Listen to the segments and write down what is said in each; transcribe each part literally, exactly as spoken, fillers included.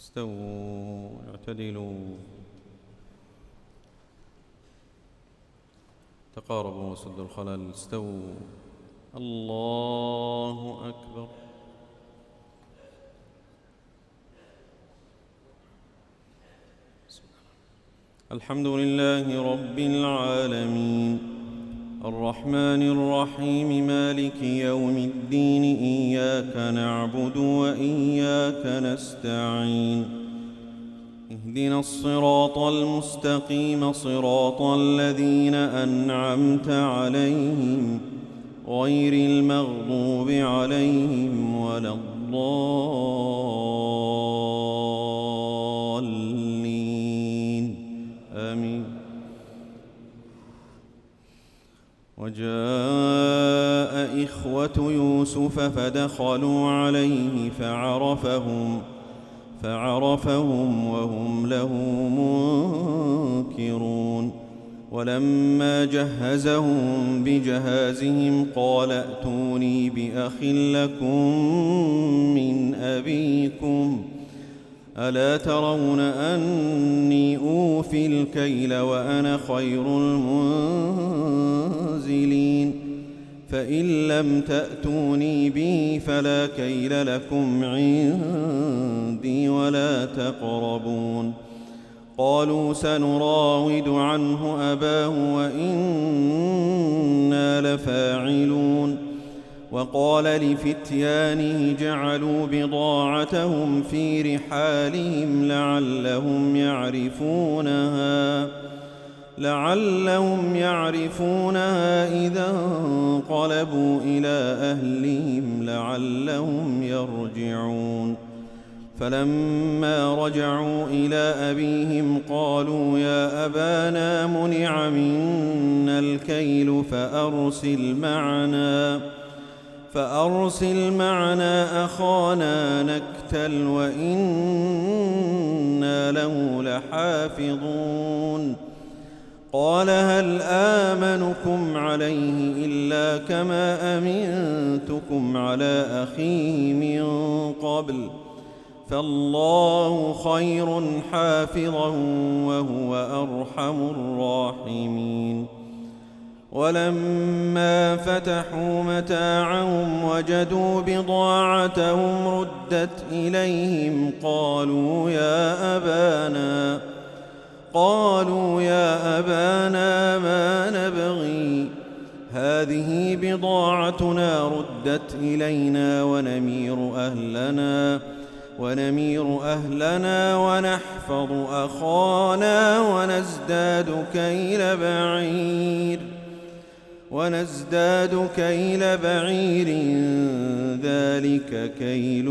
استووا اعتدلوا تقاربوا وسدوا الخلل. استووا. الله أكبر. الحمد لله رب العالمين الرحمن الرحيم مالك يوم الدين إياك نعبد وإياك نستعين اهدنا الصراط المستقيم صراط الذين أنعمت عليهم غير المغضوب عليهم ولا الضالين آمين. وجاء إخوة يوسف فدخلوا عليه فعرفهم فعرفهم وهم له منكرون. ولما جهزهم بجهازهم قال ائتوني بأخ لكم من أبيكم ألا ترون أني أوفي الكيل وأنا خير المنزلين فإن لم تأتوني به فلا كيل لكم عندي ولا تقربون. قالوا سنراود عنه أباه وإنا لفاعلون. وقال لفتيانه جعلوا بضاعتهم في رحالهم لعلهم يعرفونها لعلهم يعرفونها إذا انقلبوا إلى أهلهم لعلهم يرجعون. فلما رجعوا إلى أبيهم قالوا يا أبانا منع منا الكيل فأرسل معنا فأرسل معنا أخانا نكتل وإنا له لحافظون. قال هل آمنكم عليه إلا كما أمنتكم على أخيه من قبل فالله خير حافظا وهو أرحم الراحمين. ولما فتحوا متاعهم وجدوا بضاعتهم ردت إليهم قالوا يا أبانا قالوا يا أبانا ما نبغي هذه بضاعتنا ردت إلينا ونمير أهلنا ونمير أهلنا ونحفظ أخانا ونزداد كيل بعير ونزداد كيل بعير ذلك كيل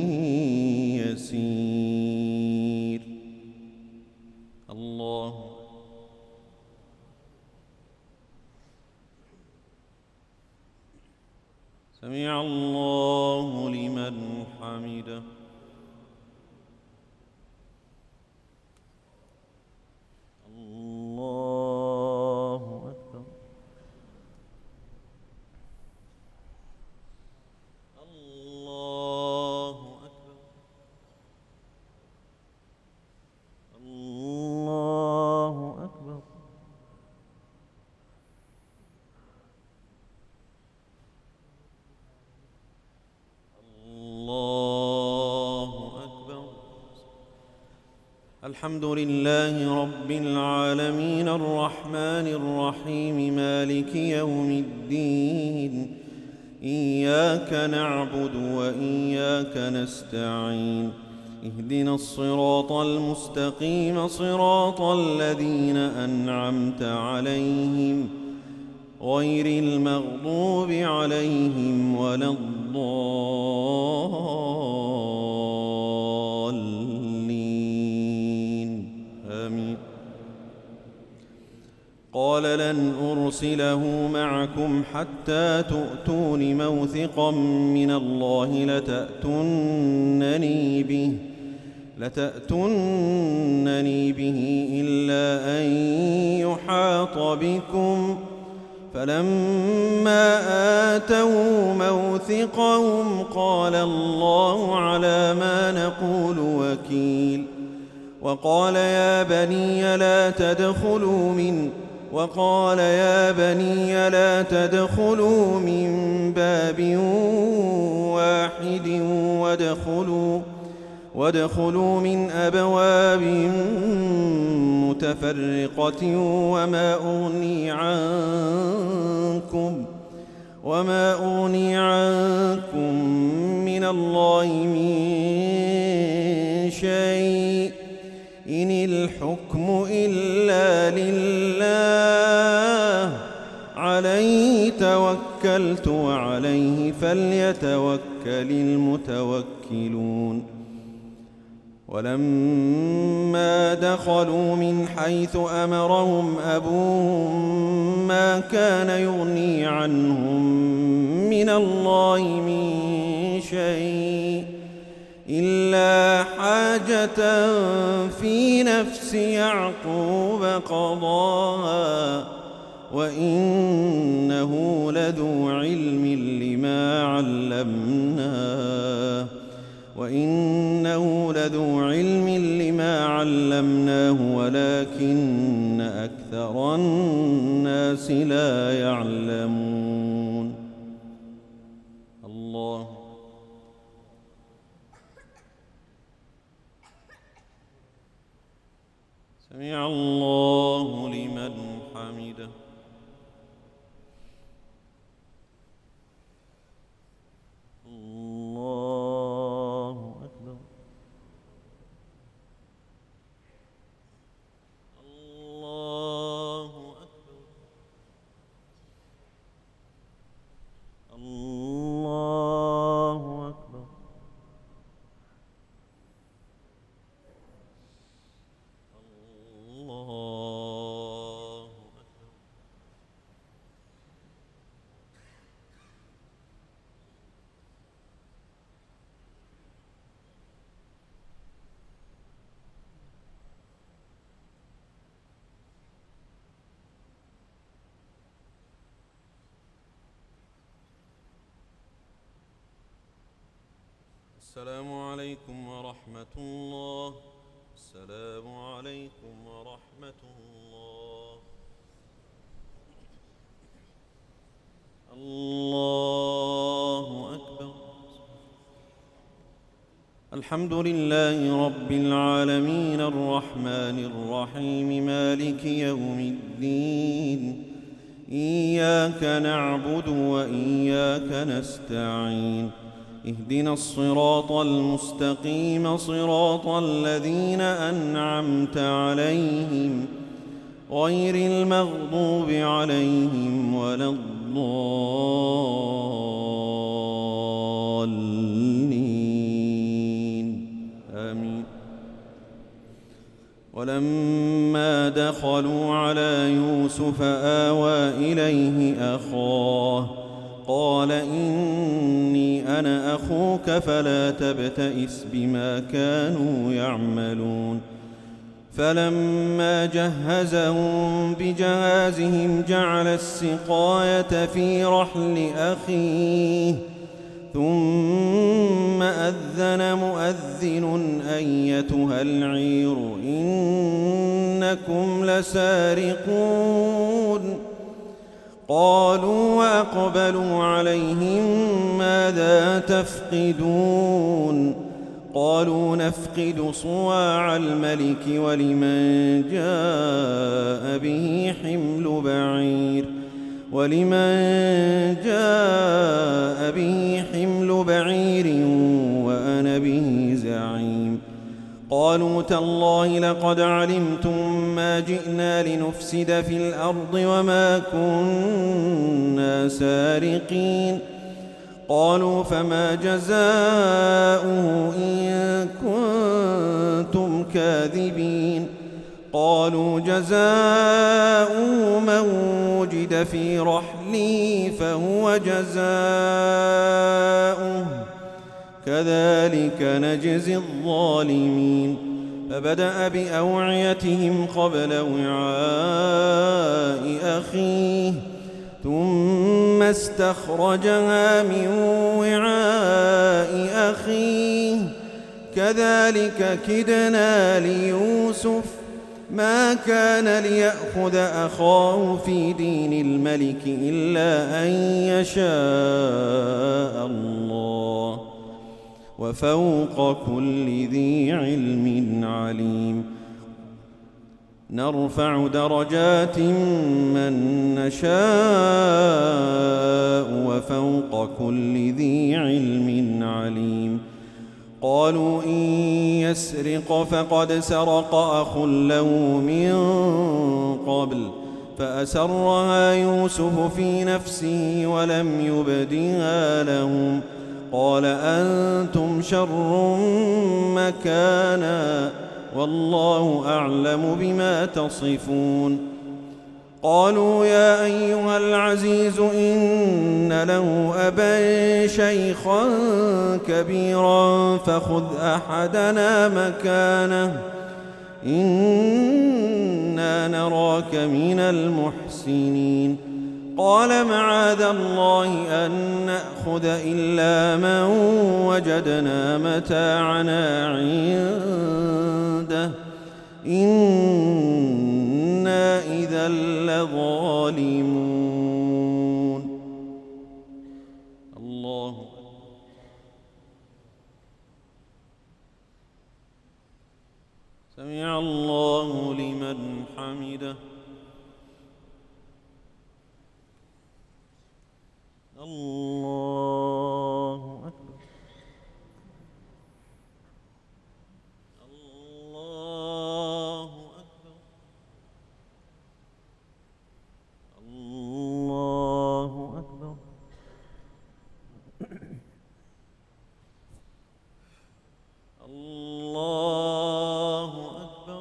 يسير. الله سمع الله لمن حمده. الله أكبر. الله أكبر. الله أكبر. الله أكبر. الحمد لله رب العالمين الرحمن الرحيم مالك يوم الدين إياك نعبد وإياك نستعين اهدنا الصراط المستقيم صراط الذين أنعمت عليهم غير المغضوب عليهم ولا الضالين آمين. قال لن أرسله معكم حتى تؤتون موثقا من الله لتأتونني به لتأتونني به إلا أن يحاط بكم فلما آتوا موثقهم قال الله على ما نقول وكيل. وقال يا بني لا تدخلوا من وقال يا بني لا تدخلوا من باب واحد وادخلوا وادخلوا من أبواب متفرقة وما أغني عنكم وما أغني عنكم من الله من شيء إن الحكم إلا لله عليه توكلت وعليه فليتوكل المتوكلون. ولما دخلوا من حيث أمرهم أبوهم ما كان يغني عنهم من الله من شيء إلا حاجة في نفس يعقوب قضاها وإنه لذو علم لما علمناه وإنه لذو علم لما علمناه ولكن أكثر الناس لا يعلمون. الله سمع الله لمن حمده. الله أكبر. الله أكبر. الله أكبر. السلام عليكم ورحمة الله. السلام عليكم ورحمة الله. الله أكبر. الحمد لله رب العالمين الرحمن الرحيم مالك يوم الدين إياك نعبد وإياك نستعين اهدنا الصراط المستقيم صراط الذين أنعمت عليهم غير المغضوب عليهم ولا الضالين آمين. ولما دخلوا على يوسف آوى إليه أخاه قال إني أنا أخوك فلا تبتئس بما كانوا يعملون. فلما جهزهم بجهازهم جعل السقاية في رحل أخيه ثم أذن مؤذن أيتها العير إنكم لسارقون. قالوا وأقبلوا عليهم ماذا تفقدون قالوا نفقد صواع الملك ولمن جاء به حمل بعير ولمن جاء به حمل بعير وأنا به زعيم. قالوا تالله لقد علمتم ما جئنا لنفسد في الأرض وما كنا سارقين. قالوا فما جزاؤه إن كنتم كاذبين. قالوا جزاؤه من وجد في رحله فهو جزاؤه كذلك نجزي الظالمين. فبدأ بأوعيتهم قبل وعاء أخيه ثم استخرجها من وعاء أخيه كذلك كدنا ليوسف ما كان ليأخذ أخاه في دين الملك إلا أن يشاء الله وفوق كل ذي علم عليم نرفع درجات من نشاء وفوق كل ذي علم عليم قالوا إن يسرق فقد سرق أخ له من قبل فأسرها يوسف في نفسه ولم يبدها لهم قال أنتم شر مكانا والله أعلم بما تصفون قالوا يا أيها العزيز إن له أبا شيخا كبيرا فخذ أحدنا مكانه إنا نراك من المحسنين قال معاذ الله أن نأخذ إلا من وجدنا متاعنا عنده إنا إذا لظالمون الله سمع الله لمن حمده الله أكبر الله أكبر الله أكبر الله أكبر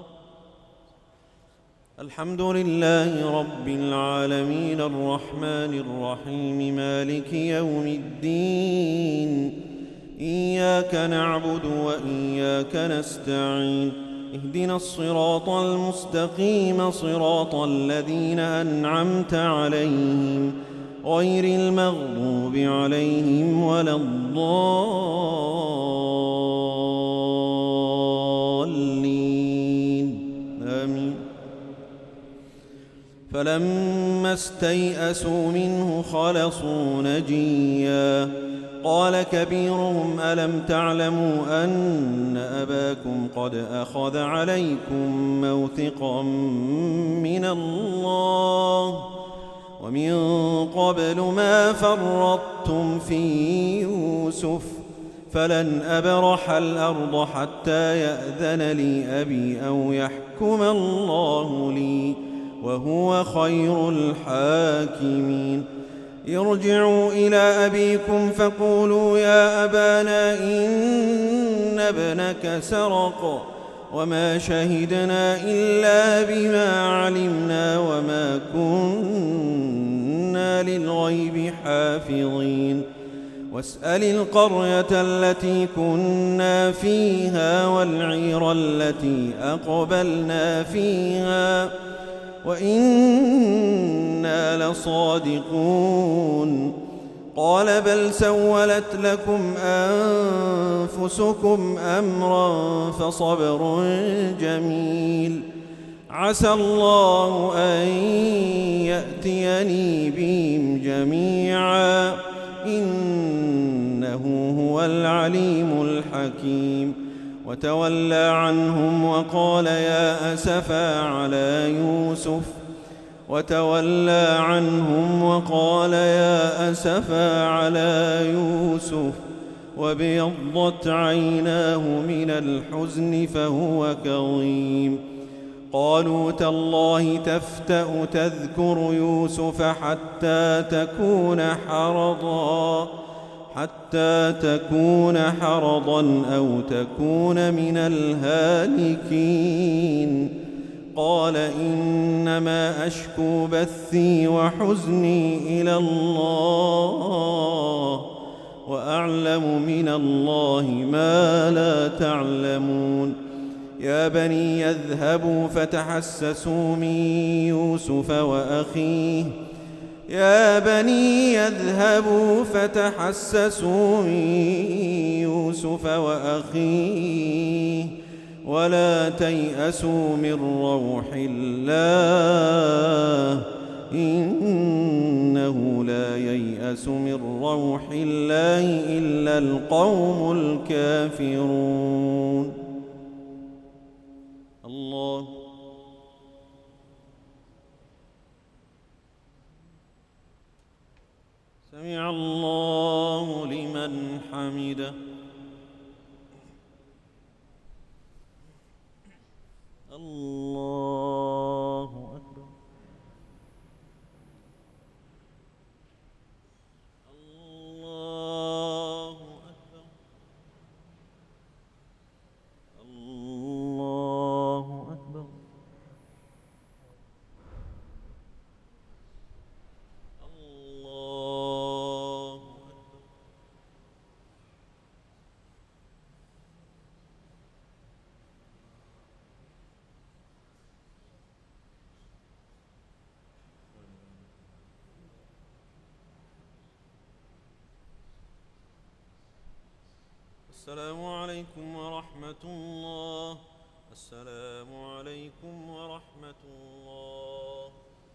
الحمد لله رب العالمين الرحمن الرحيم مالك يوم الدين إياك نعبد وإياك نستعين اهدنا الصراط المستقيم صراط الذين أنعمت عليهم غير المغضوب عليهم ولا الضالين آمين فلما استيئسوا منه خلصوا نجيا قال كبيرهم ألم تعلموا أن أباكم قد أخذ عليكم موثقا من الله ومن قبل ما فرطتم في يوسف فلن أبرح الأرض حتى يأذن لي أبي أو يحكم الله لي وهو خير الحاكمين ارجعوا إلى أبيكم فقولوا يا أبانا إن ابنك سرق وما شهدنا إلا بما علمنا وما كنا للغيب حافظين واسأل القرية التي كنا فيها والعير التي أقبلنا فيها وإنا لصادقون قال بل سولت لكم أنفسكم أمرا فصبر جميل عسى الله أن يأتيني بهم جميعا إنه هو العليم الحكيم وتولى عنهم وقال يا أسفا على يوسف وتولى عنهم وقال يا أسفا على يوسف وابيضت عيناه من الحزن فهو كظيم قالوا تالله تفتأ تذكر يوسف حتى تكون حرضا حتى تكون حرضا أو تكون من الهالكين قال إنما أشكو بثي وحزني إلى الله وأعلم من الله ما لا تعلمون يا بني يذهبوا فتحسسوا من يوسف وأخيه يا بني اذهبوا فتحسسوا من يوسف وأخيه ولا تيأسوا من روح الله إنه لا ييأس من روح الله إلا القوم الكافرون. الله سمع الله لمن حمده. الله أكبر. الله أكبر. الله أكبر. الله أكبر. السلام عليكم ورحمة الله. السلام عليكم ورحمة الله.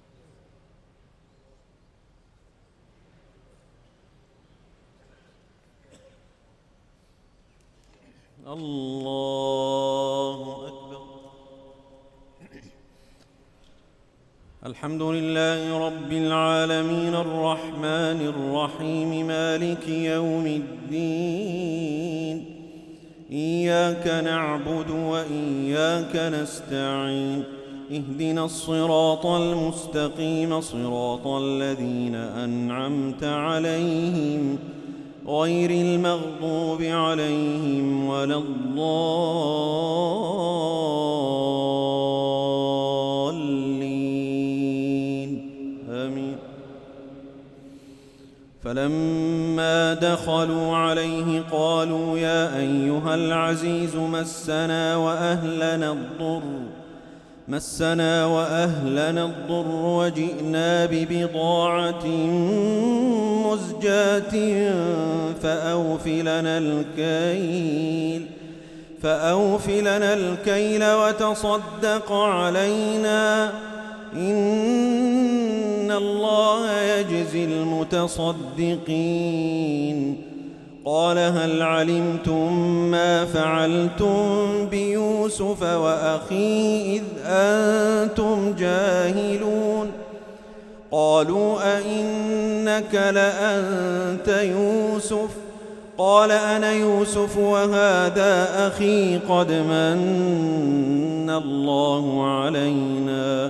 الله أكبر. الحمد لله رب العالمين الرحمن الرحيم مالك يوم الدين إياك نعبد وإياك نستعين اهدنا الصراط المستقيم صراط الذين أنعمت عليهم غير المغضوب عليهم ولا الضالين آمين. فلما دخلوا عليه قالوا يا أيها العزيز مسنا وأهلنا الضر مسنا وأهلنا الضر وجئنا ببضاعة مزجاة فأوف لنا الكيل فأوف لنا الكيل وتصدق علينا إن الله يجزي المتصدقين. قال هل علمتم ما فعلتم بيوسف وأخيه إذ أنتم جاهلون؟ قالوا أئنك لأنت يوسف؟ قال أنا يوسف وهذا أخي قد من الله علينا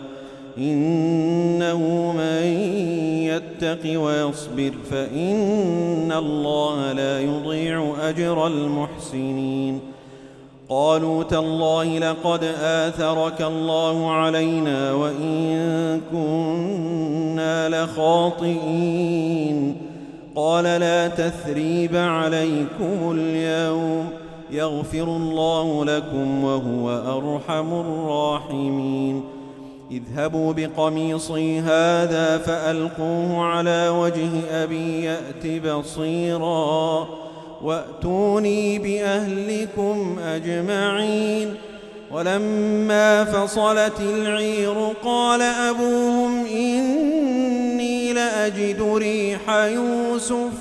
إنه من يتق ويصبر فإن الله لا يضيع أجر المحسنين. قالوا تالله لقد آثرك الله علينا وإن كنا لخاطئين. قال لا تثريب عليكم اليوم يغفر الله لكم وهو أرحم الراحمين. اذهبوا بقميصي هذا فألقوه على وجه أبي يأت بصيرا وأتوني بأهلكم أجمعين. ولما فصلت العير قال أبوهم إني لأجد ريح يوسف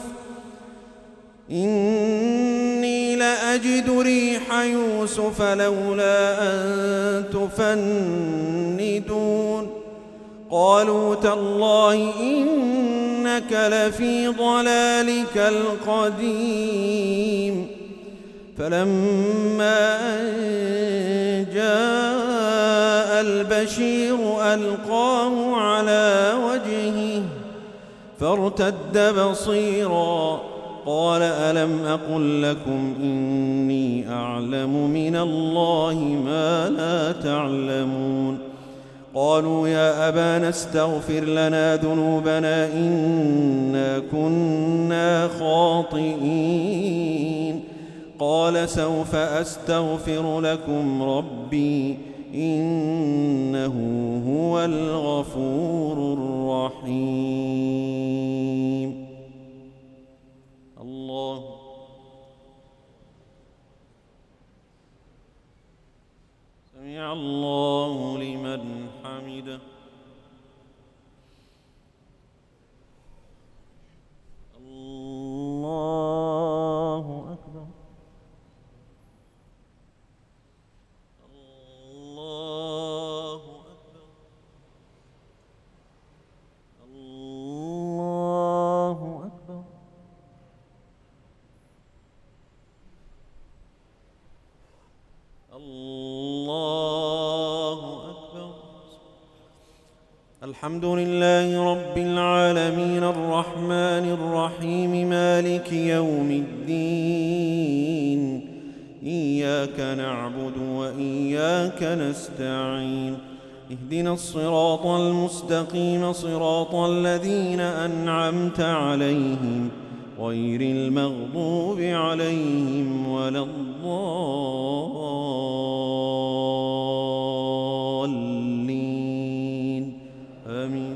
إني لأجد ريح يوسف لولا أن تفندون. قالوا تالله إنك لفي ضلالك القديم. فلما أن جاء البشير ألقاه على وجهه فارتد بصيرا قال ألم أقل لكم إني أعلم من الله ما لا تعلمون. قالوا يا أبانا استغفر لنا ذنوبنا إنا كنا خاطئين. قال سوف أستغفر لكم ربي إنه هو الغفور الرحيم. الله سمع الله لمن حمده. الله أكبر. الله أكبر. الله أكبر. الله أكبر. الحمد لله رب العالمين الرحمن الرحيم مالك يوم الدين. إياك نعبد وإياك نستعين. اهدنا الصراط المستقيم صراط الذين أنعمت عليهم غير المغضوب عليهم ولا الضالين آمين.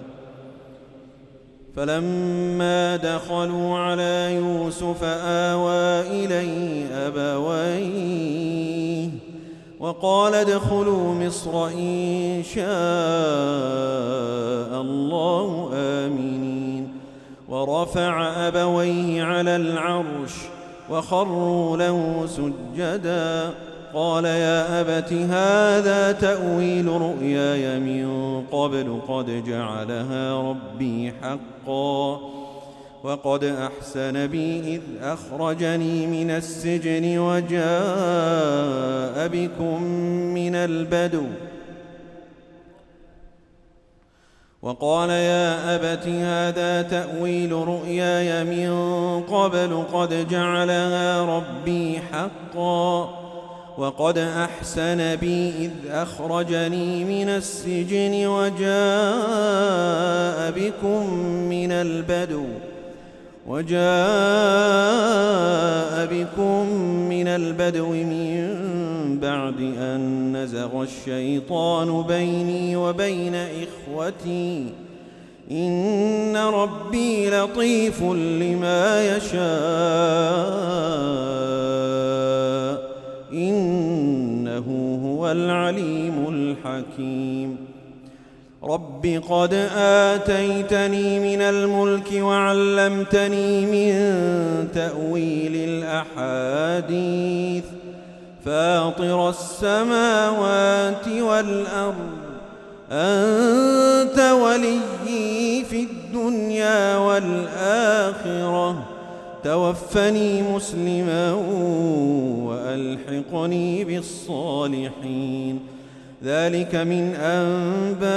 فلما دخلوا على يوسف آوى إليه أبويه وقال ادخلوا مصر إن شاء الله آمنين. ورفع أبويه على العرش وخروا له سجدا. قال يا أبت هذا تأويل رؤياي من قبل قد جعلها ربي حقا وقد أحسن بي إذ أخرجني من السجن وجاء بكم من البدو وقال يا أبت هذا تأويل رؤياي من قبل قد جعلها ربي حقا وقد أحسن بي إذ أخرجني من السجن وجاء بكم من البدو وجاء بكم من البدو من بعد أن نزغ الشيطان بيني وبين إخوتي إن ربي لطيف لما يشاء إنه هو العليم الحكيم. رب قد آتيتني من الملك وعلمتني من تأويل الأحاديث فاطر السماوات والأرض أنت وليي في الدنيا والآخرة توفني مسلما وألحقني بالصالحين. ذلك من أنباء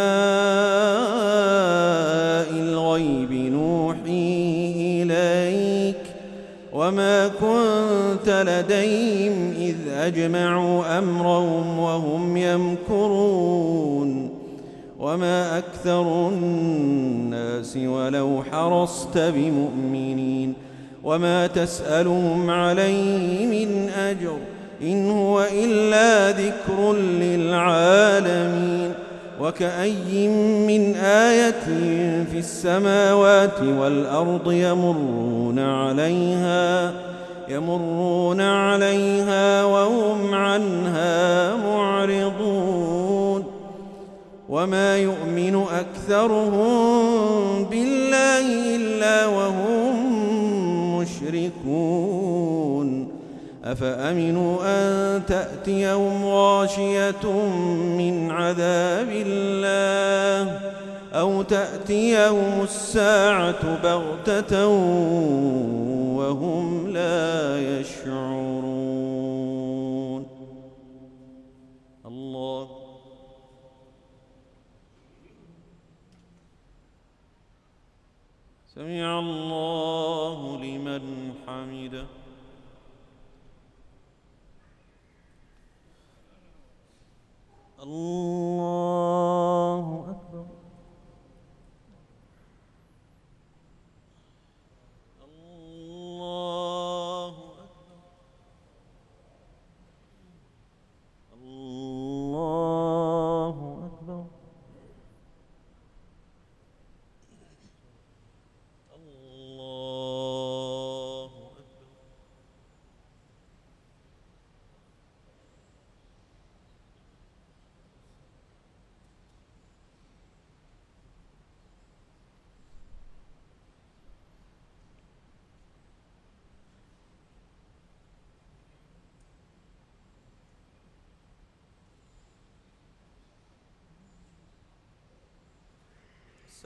الغيب نوحيه إليك وما كنت لديهم إذ أجمعوا أمرهم وهم يمكرون وما أكثر الناس ولو حرصت بمؤمنين وما تسألهم عليه من أجر إن هو إلا ذكر للعالمين. وكأي من آية في السماوات والأرض يمرون عليها يمرون عليها وهم عنها معرضون وما يؤمن أكثرهم بالله إلا وهم مشركون. أفأمنوا أن تأتيهم غاشية من عذاب الله أو تأتيهم الساعة بغتة وهم لا يشعرون. الله سمع الله لمن حمده. الله أكبر. الله أكبر. الله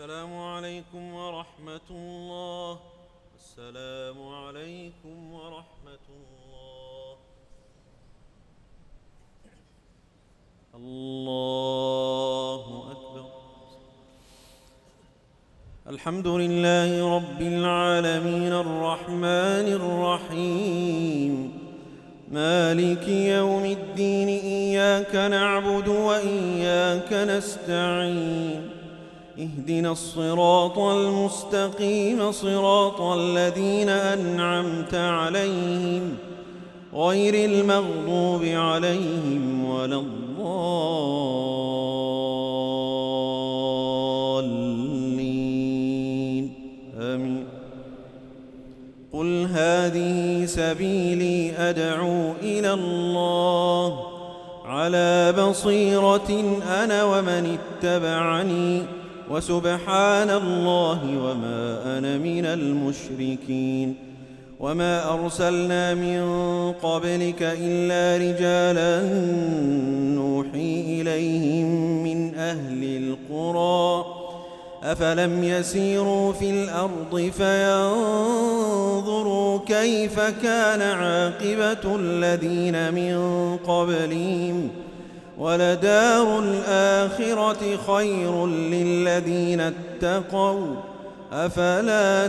السلام عليكم ورحمة الله. السلام عليكم ورحمة الله. الله أكبر. الحمد لله رب العالمين الرحمن الرحيم مالك يوم الدين إياك نعبد وإياك نستعين اهدنا الصراط المستقيم صراط الذين أنعمت عليهم غير المغضوب عليهم ولا الضالين آمين. قل هذه سبيلي أدعو إلى الله على بصيرة أنا ومن اتبعني وسبحان الله وما أنا من المشركين. وما أرسلنا من قبلك إلا رجالا نوحي إليهم من أهل القرى أفلم يسيروا في الأرض فينظروا كيف كان عاقبة الذين من قبلهم ولدار الآخرة خير للذين اتقوا أفلا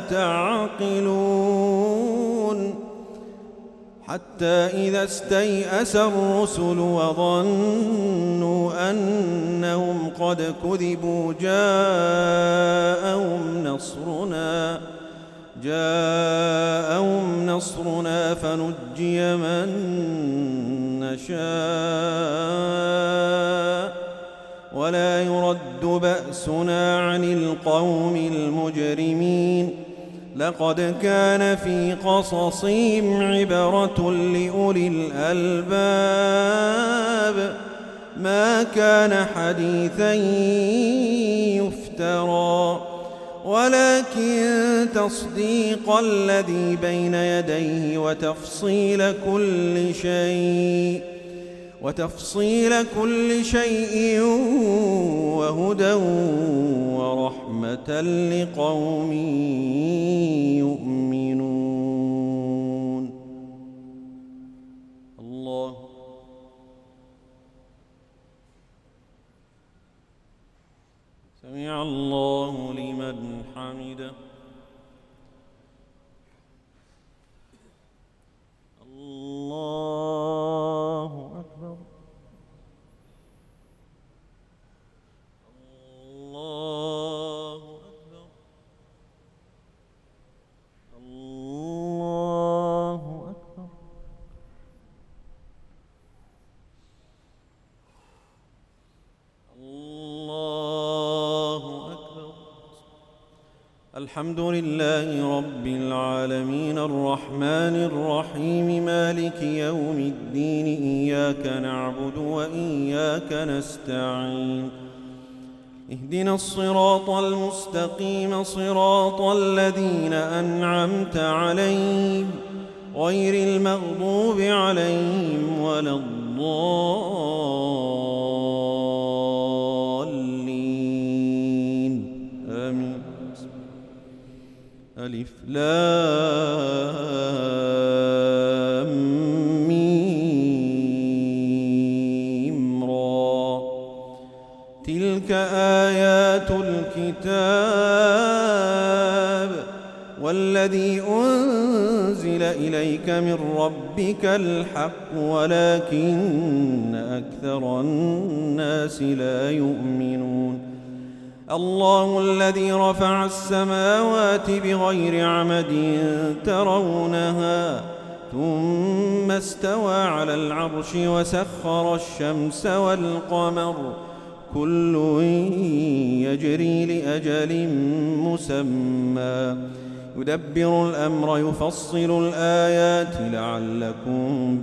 تعقلون. حتى إذا استيأس الرسل وظنوا أنهم قد كذبوا جاءهم نصرنا جاءهم نصرنا فنجي من نشاء ولا يرد بأسنا عن القوم المجرمين. لقد كان في قصصهم عبرة لأولي الألباب ما كان حديثا يفترى ولكن تصديق الذي بين يديه وتفصيل كل شيء وتفصيل كل شيء وهدى ورحمة لقوم يؤمنون. الله سمع الله لمن حمده. الله أكبر. الله أكبر. الله أكبر. الله أكبر. الحمد لله رب العالمين الرحمن الرحيم مالك يوم الدين إياك نعبد وإياك نستعين اهدنا الصراط المستقيم صراط الذين أنعمت عليهم غير المغضوب عليهم ولا الضالين آمين. ألف لام ميم را تلك آيات الكتاب والذي أنزل إليك من ربك الحق ولكن أكثر الناس لا يؤمنون. الله الذي رفع السماوات بغير عمد ترونها ثم استوى على العرش وسخر الشمس والقمر كل يجري لأجل مسمى يدبر الأمر يفصل الآيات لعلكم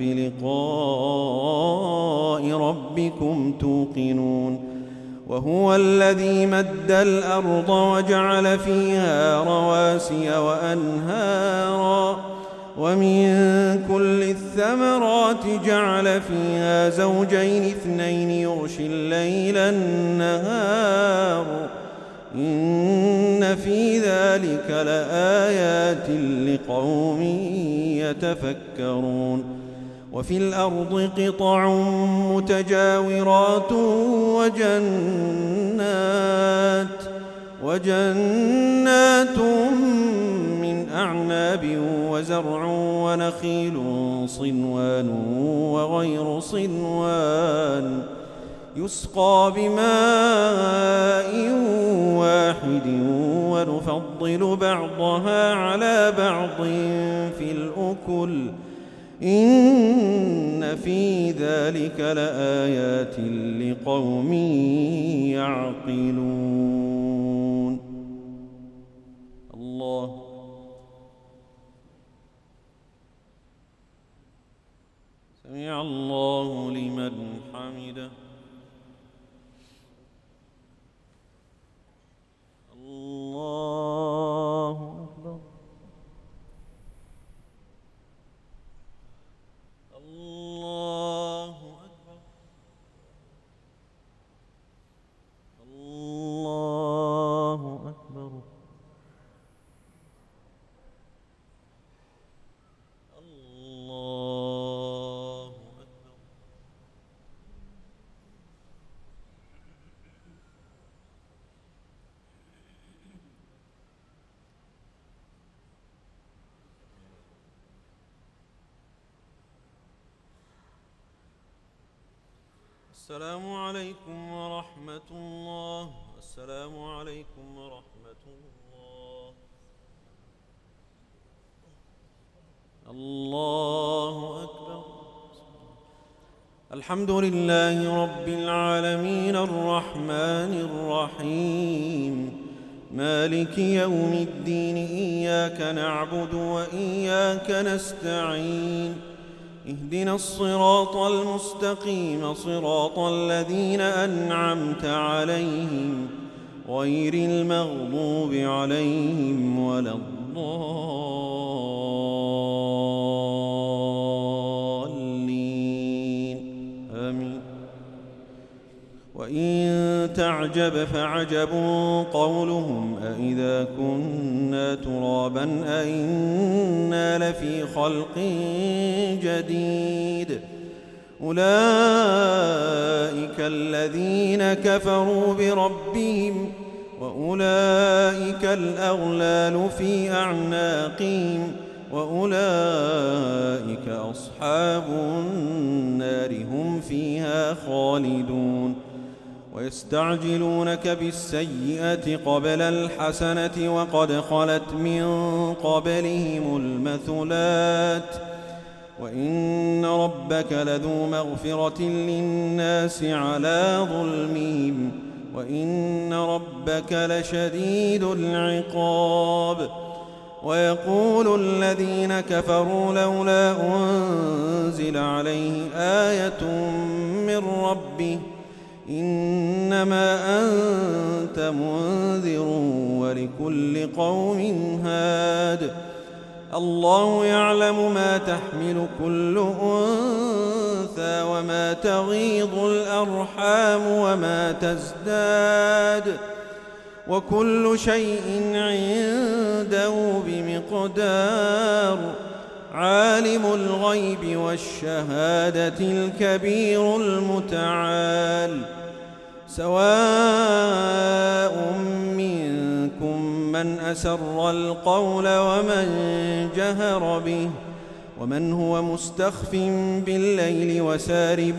بلقاء ربكم توقنون. وهو الذي مد الأرض وجعل فيها رواسي وأنهارا ومن كل الثمرات جعل فيها زوجين اثنين يغشي الليل النهار إن في ذلك لآيات لقوم يتفكرون وفي الأرض قطع متجاورات وجنات وجنات من أعناب وزرع ونخيل صنوان وغير صنوان يسقى بماء واحد ونفضل بعضها على بعض في الأكل إن في ذلك لآيات لقوم يعقلون. الله سمع الله لمن حمده. الله أكبر. الله أكبر. الله أكبر. الله أكبر. السلام عليكم ورحمة الله. السلام عليكم ورحمة الله. الله أكبر. الحمد لله رب العالمين الرحمن الرحيم مالك يوم الدين إياك نعبد وإياك نستعين اهدنا الصراط المستقيم صراط الذين أنعمت عليهم غير المغضوب عليهم ولا الضالين آمين. وإن تعجب فعجب قولهم أإذا كنا ترابا أإنا لفي خلق جديد أولئك الذين كفروا بربهم وأولئك الأغلال في أعناقهم وأولئك أصحاب النار هم فيها خالدون. ويستعجلونك بالسيئة قبل الحسنة وقد خلت من قبلهم المثلات وإن ربك لذو مغفرة للناس على ظلمهم وإن ربك لشديد العقاب. ويقول الذين كفروا لولا أنزل عليه آية من ربه إنما أنت منذر ولكل قوم هاد. الله يعلم ما تحمل كل أنثى وما تغيض الأرحام وما تزداد وكل شيء عنده بمقدار. عالم الغيب والشهادة الكبير المتعال. سواء منكم من أسر القول ومن جهر به ومن هو مستخف بالليل وسارب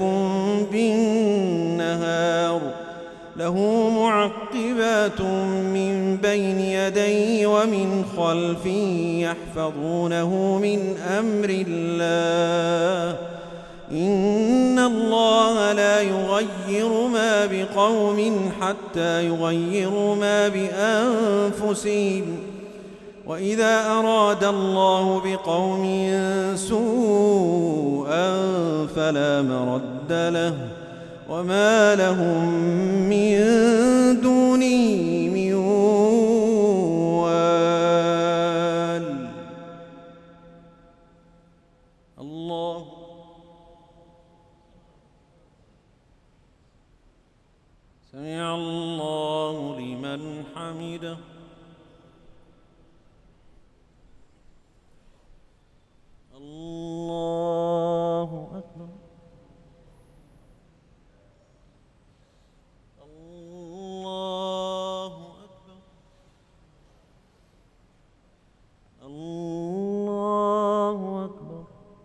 بالنهار له معقبات من بين يديه ومن خلفه يحفظونه من أمر الله إن الله لا يغير ما بقوم حتى يغيروا ما بأنفسهم وإذا أراد الله بقوم سوءا فلا مرد له وما لهم من دونه من وال. الله سمع الله الله لمن حمده. الله أكبر. الله أكبر. الله أكبر.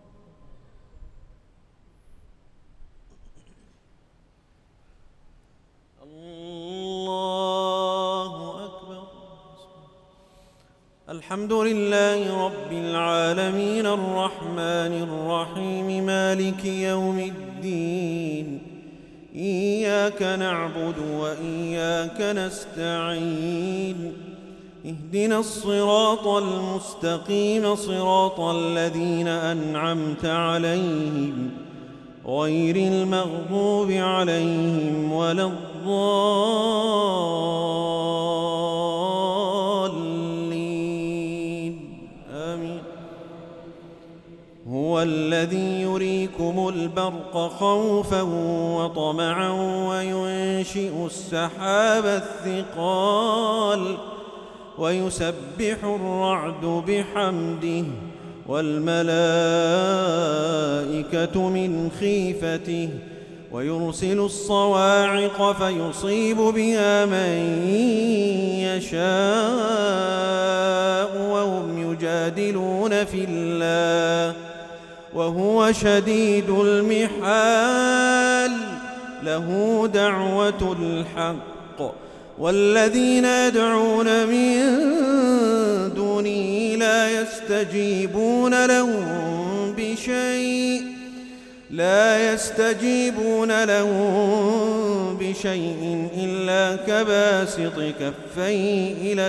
الله أكبر. الحمد لله رب العالمين الرحمن الرحيم مالك يوم الدين. إياك نعبد وإياك نستعين. اهدنا الصراط المستقيم صراط الذين أنعمت عليهم غير المغضوب عليهم ولا الضالين آمين. هو الذي يريكم البرق خوفا وطمعا وينشئ السحاب الثقال ويسبح الرعد بحمده والملائكة من خيفته ويرسل الصواعق فيصيب بها من يشاء وهم يجادلون في الله وهو شديد المحال. له دعوة الحق والذين يدعون من دونه لا يستجيبون لهم بشيء لا يستجيبون لهم بشيء إلا كباسط كفيه إلى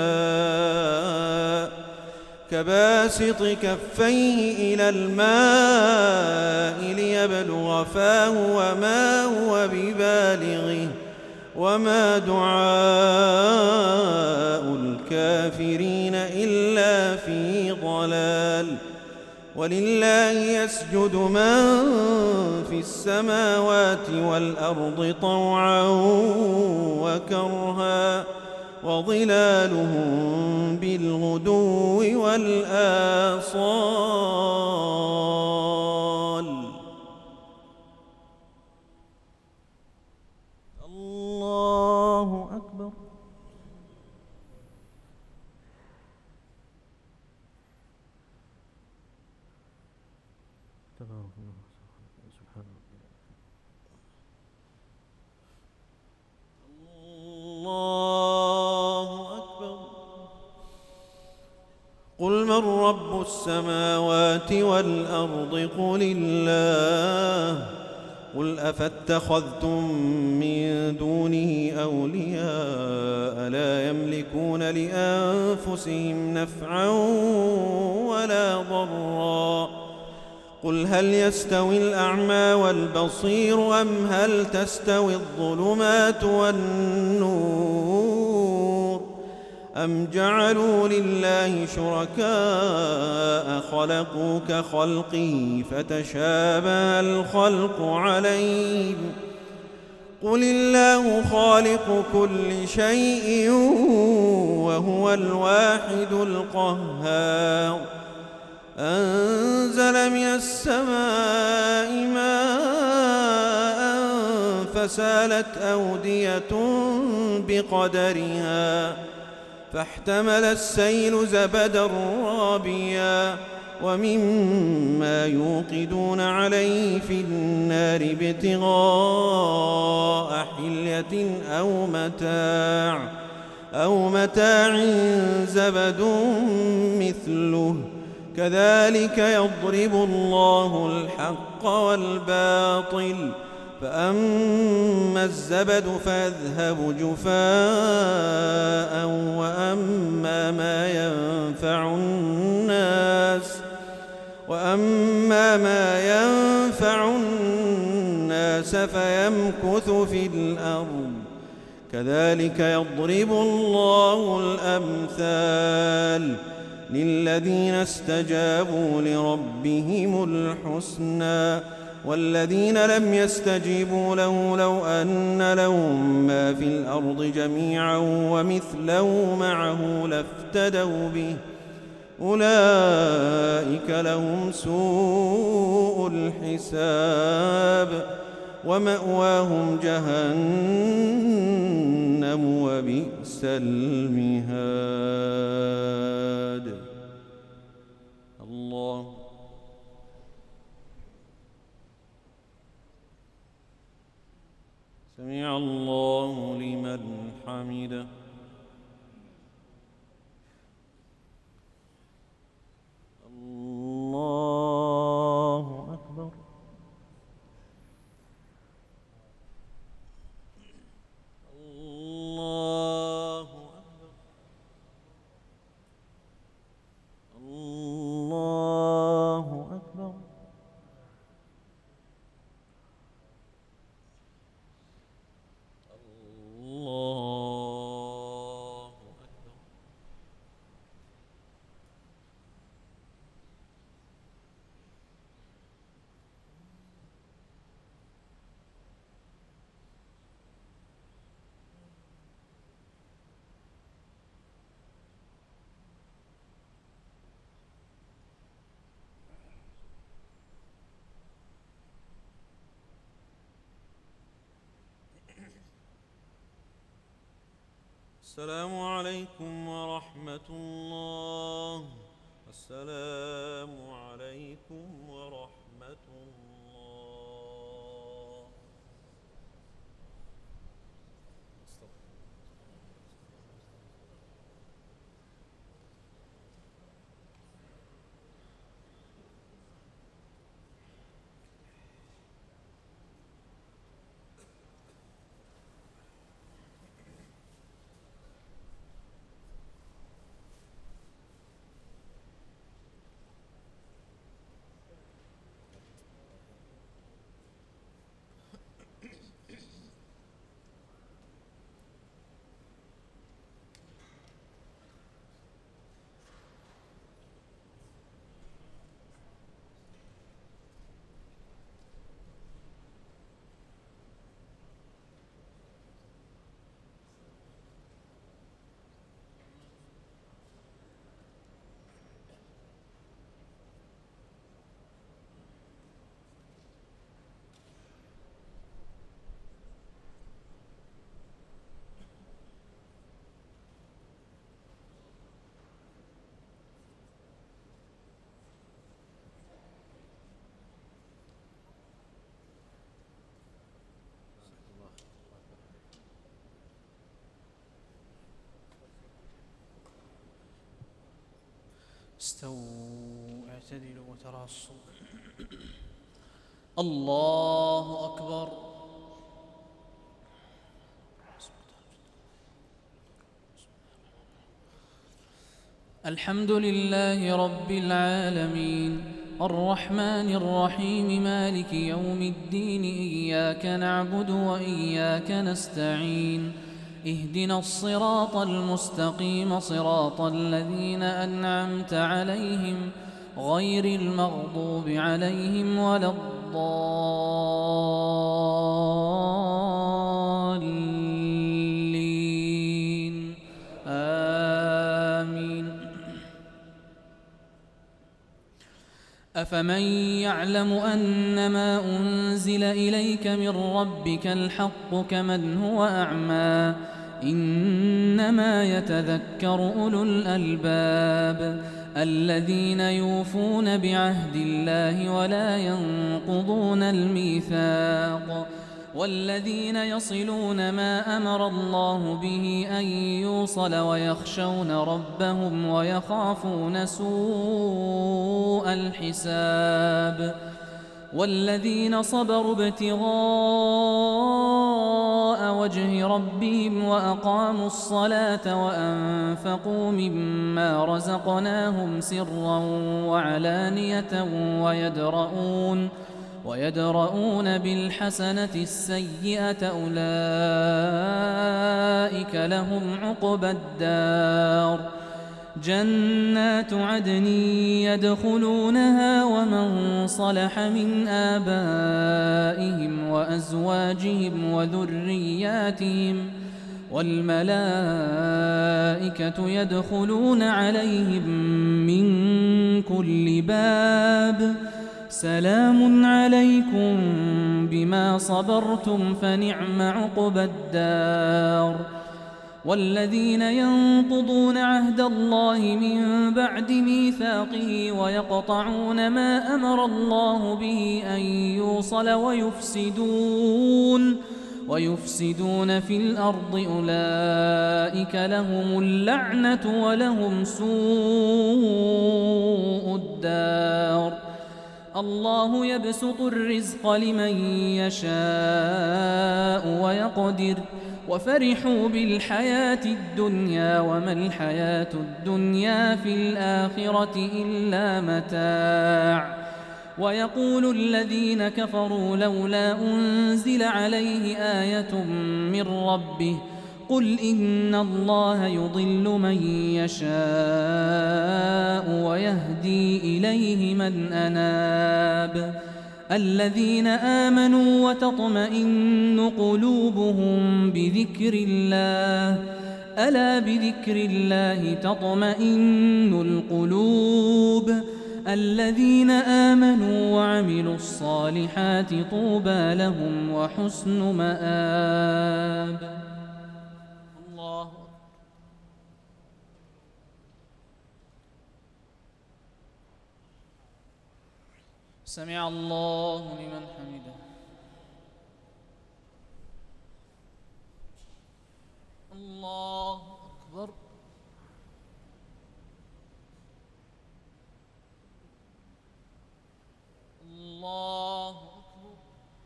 الماء كباسط كفيه إلى الماء ليبلغ فاه وما هو ببالغه وما دعاء الكافرين إلا في ضلال. ولله يسجد من في السماوات والأرض طوعا وكرها وظلالهم بالغدو والآصال. الله أكبر. الله أكبر. قل من رب السماوات والأرض قل الله. قل أفاتخذتم من دونه أولياء لا يملكون لأنفسهم نفعا ولا ضرا. قل هل يستوي الأعمى والبصير أم هل تستوي الظلمات والنور أم جعلوا لله شركاء خلقوا كخلقه فتشابه الخلق عليهم. قل الله خالق كل شيء وهو الواحد القهار. أنزل من السماء ماء فسالت أودية بقدرها فاحتمل السيل زبدا رابيا ومما يوقدون عليه في النار ابتغاء حلية أو متاع أو متاع زبد مثله كذلك يضرب الله الحق والباطل. فأما الزبد فيذهب جفاء وأما ما ينفع الناس وأما ما ينفع الناس فيمكث في الأرض كذلك يضرب الله الأمثال للذين استجابوا لربهم الحسنى والذين لم يستجيبوا له لو أن لهم ما في الأرض جميعا ومثله معه لافتدوا به أولئك لهم سوء الحساب ومأواهم جهنم وبئس المهاد. الله سمع الله لمن حمده. الله أكبر. الله أكبر. الله أكبر. السلام عليكم ورحمة الله. السلام عليكم ورحمة الله. استووا اعتدلوا وتراصوا. الله أكبر. الحمد لله رب العالمين الرحمن الرحيم مالك يوم الدين إياك نعبد وإياك نستعين اهدنا الصراط المستقيم صراط الذين أنعمت عليهم غير المغضوب عليهم ولا الضالين آمين. أفمن يعلم أنما أنزل إليك من ربك الحق كمن هو أعمى إنما يتذكر أولو الألباب الذين يوفون بعهد الله ولا ينقضون الميثاق والذين يصلون ما أمر الله به أن يوصل ويخشون ربهم ويخافون سوء الحساب والذين صبروا ابتغاء وجه ربهم وأقاموا الصلاة وأنفقوا مما رزقناهم سرا وعلانية ويدرؤون ويدرؤون بالحسنة السيئة أولئك لهم عقبى الدار جنات عدن يدخلونها ومن صلح من آبائهم وأزواجهم وذرياتهم والملائكة يدخلون عليهم من كل باب سلام عليكم بما صبرتم فنعم عقبى الدار. والذين ينقضون عهد الله من بعد ميثاقه ويقطعون ما أمر الله به أن يوصل ويفسدون ويفسدون في الأرض أولئك لهم اللعنة ولهم سوء الدار. الله يبسط الرزق لمن يشاء ويقدر وفرحوا بالحياة الدنيا وما الحياة الدنيا في الآخرة إلا متاع. ويقول الذين كفروا لولا أنزل عليه آية من ربه قل إن الله يضل من يشاء ويهدي إليه من أناب. الذين آمنوا وتطمئن قلوبهم بذكر الله ألا بذكر الله تطمئن القلوب. الذين آمنوا وعملوا الصالحات طوبى لهم وحسن مآب. الله سمع الله لمن حمده. الله أكبر. الله أكبر.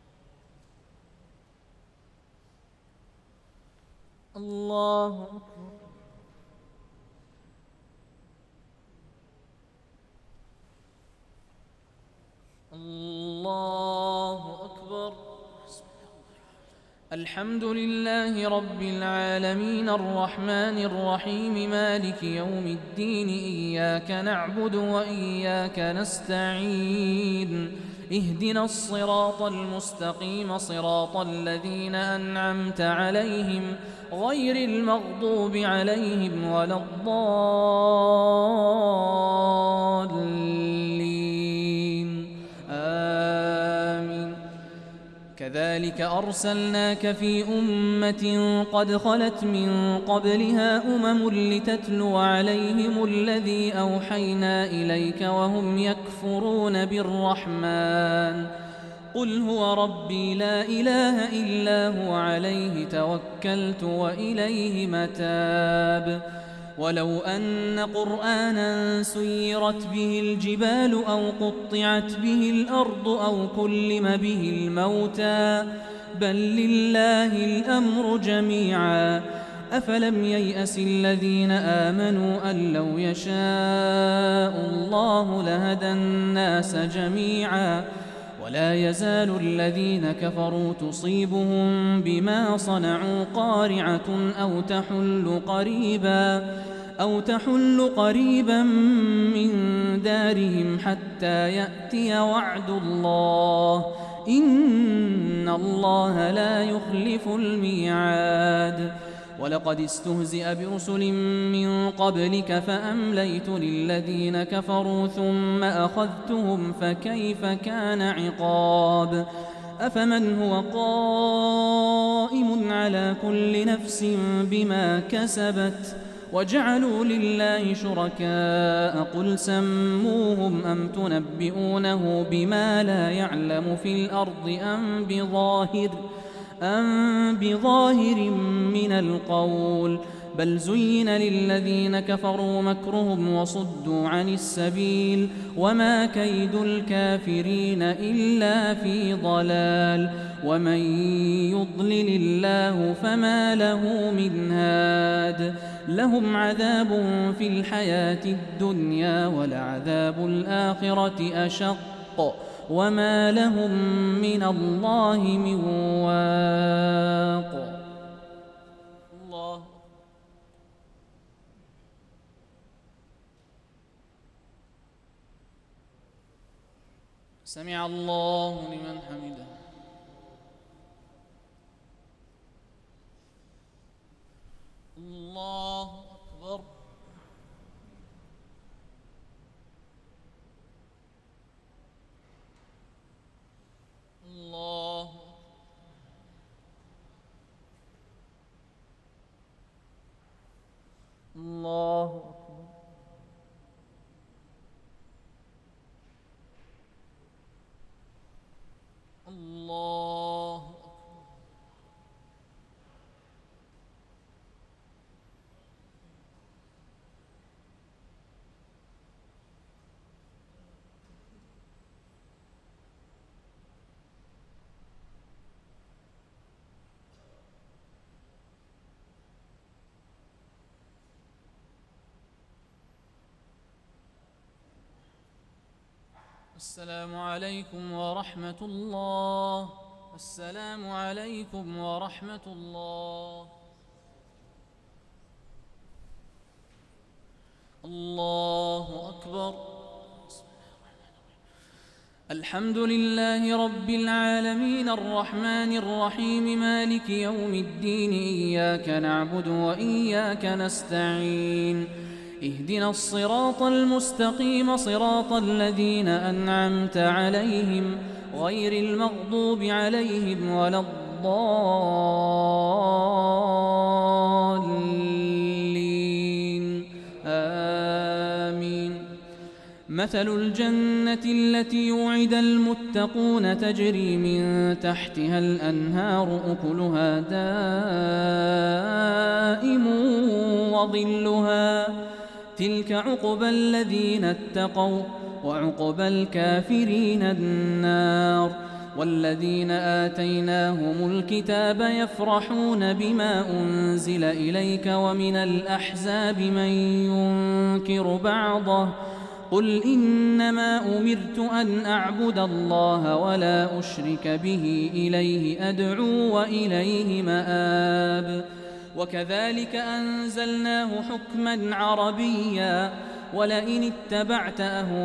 الله أكبر. الله أكبر. الحمد لله رب العالمين الرحمن الرحيم مالك يوم الدين إياك نعبد وإياك نستعين اهدنا الصراط المستقيم صراط الذين أنعمت عليهم غير المغضوب عليهم ولا الضالين آمين. كذلك أرسلناك في أمة قد خلت من قبلها أمم لتتلو عليهم الذي أوحينا إليك وهم يكفرون بالرحمن قل هو ربي لا إله إلا هو عليه توكلت وإليه متاب. ولو أن قرآنا سيرت به الجبال أو قطعت به الأرض أو كلم به الموتى بل لله الأمر جميعا أفلم ييأس الذين آمنوا أن لو يشاء الله لهدى الناس جميعا ولا يزال الذين كفروا تصيبهم بما صنعوا قارعة أو تحل قريبا أو تحل قريبا من دارهم حتى يأتي وعد الله إن الله لا يخلف الميعاد. ولقد استهزئ برسل من قبلك فأمليت للذين كفروا ثم أخذتهم فكيف كان عقاب. أفمن هو قائم على كل نفس بما كسبت وجعلوا لله شركاء قل سموهم أم تنبئونه بما لا يعلم في الأرض أم بظاهر أم بظاهر من القول بل زين للذين كفروا مكرهم وصدوا عن السبيل وما كيد الكافرين إلا في ضلال. ومن يضلل الله فما له من هاد لهم عذاب في الحياة الدنيا ولعذاب الآخرة أشق وما لهم من الله من واق. الله سمع الله لمن حمده. الله أكبر. الله الله أكبر. الله أكبر. السلام عليكم ورحمة الله. السلام عليكم ورحمة الله. الله أكبر. الحمد لله رب العالمين الرحمن الرحيم مالك يوم الدين إياك نعبد وإياك نستعين اهدنا الصراط المستقيم صراط الذين أنعمت عليهم غير المغضوب عليهم ولا الضالين آمين. مثل الجنة التي وعد المتقون تجري من تحتها الأنهار أكلها دائم وظلها تلك عقبى الذين اتقوا وعقبى الكافرين النار. والذين آتيناهم الكتاب يفرحون بما أنزل إليك ومن الأحزاب من ينكر بعضه قل إنما أمرت أن أعبد الله ولا أشرك به إليه أدعو وإليه مآب. وكذلك أنزلناه حكما عربيا ولئن اتبعت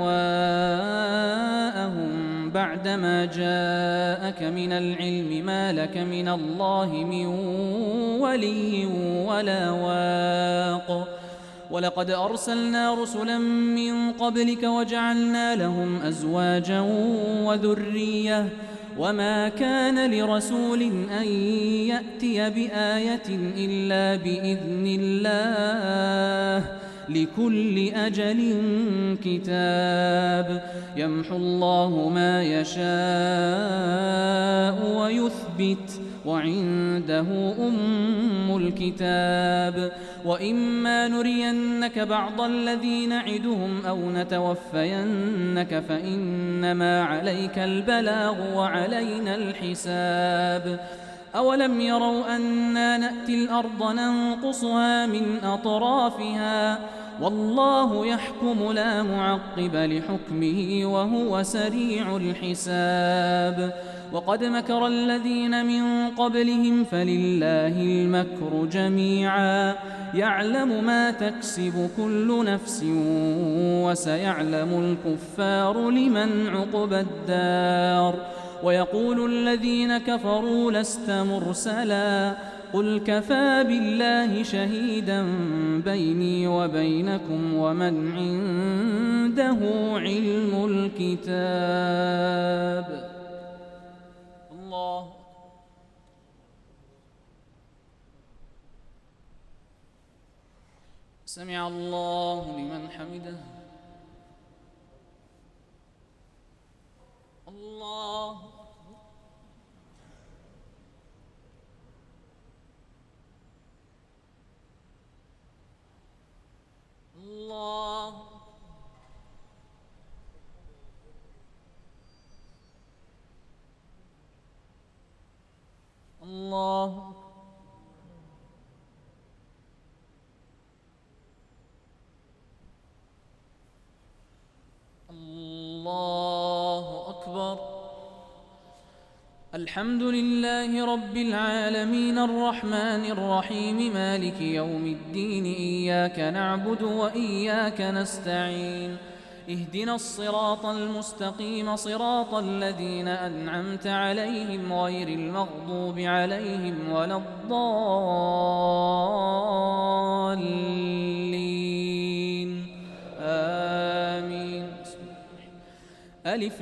أهواءهم بعدما جاءك من العلم ما لك من الله من ولي ولا واق. ولقد أرسلنا رسلا من قبلك وجعلنا لهم أزواجا وذرية وما كان لرسول أن يأتي بآية إلا بإذن الله لكل أجل كتاب يمحو الله ما يشاء ويثبت وعنده أم الكتاب. وإما نرينك بعض الذي نعدهم أو نتوفينك فإنما عليك البلاغ وعلينا الحساب. أولم يروا أنا نأتي الأرض ننقصها من أطرافها والله يحكم لا معقب لحكمه وهو سريع الحساب. وقد مكر الذين من قبلهم فلله المكر جميعا يعلم ما تكسب كل نفس وسيعلم الكفار لمن عقبى الدار. ويقول الذين كفروا لست مرسلا قل كفى بالله شهيدا بيني وبينكم ومن عنده علم الكتاب. الله سمع الله لمن حمده. الله الله الله الله أكبر. الحمد لله رب العالمين الرحمن الرحيم مالك يوم الدين إياك نعبد وإياك نستعين اهدنا الصراط المستقيم صراط الذين أنعمت عليهم غير المغضوب عليهم ولا الضالين آمين. ألف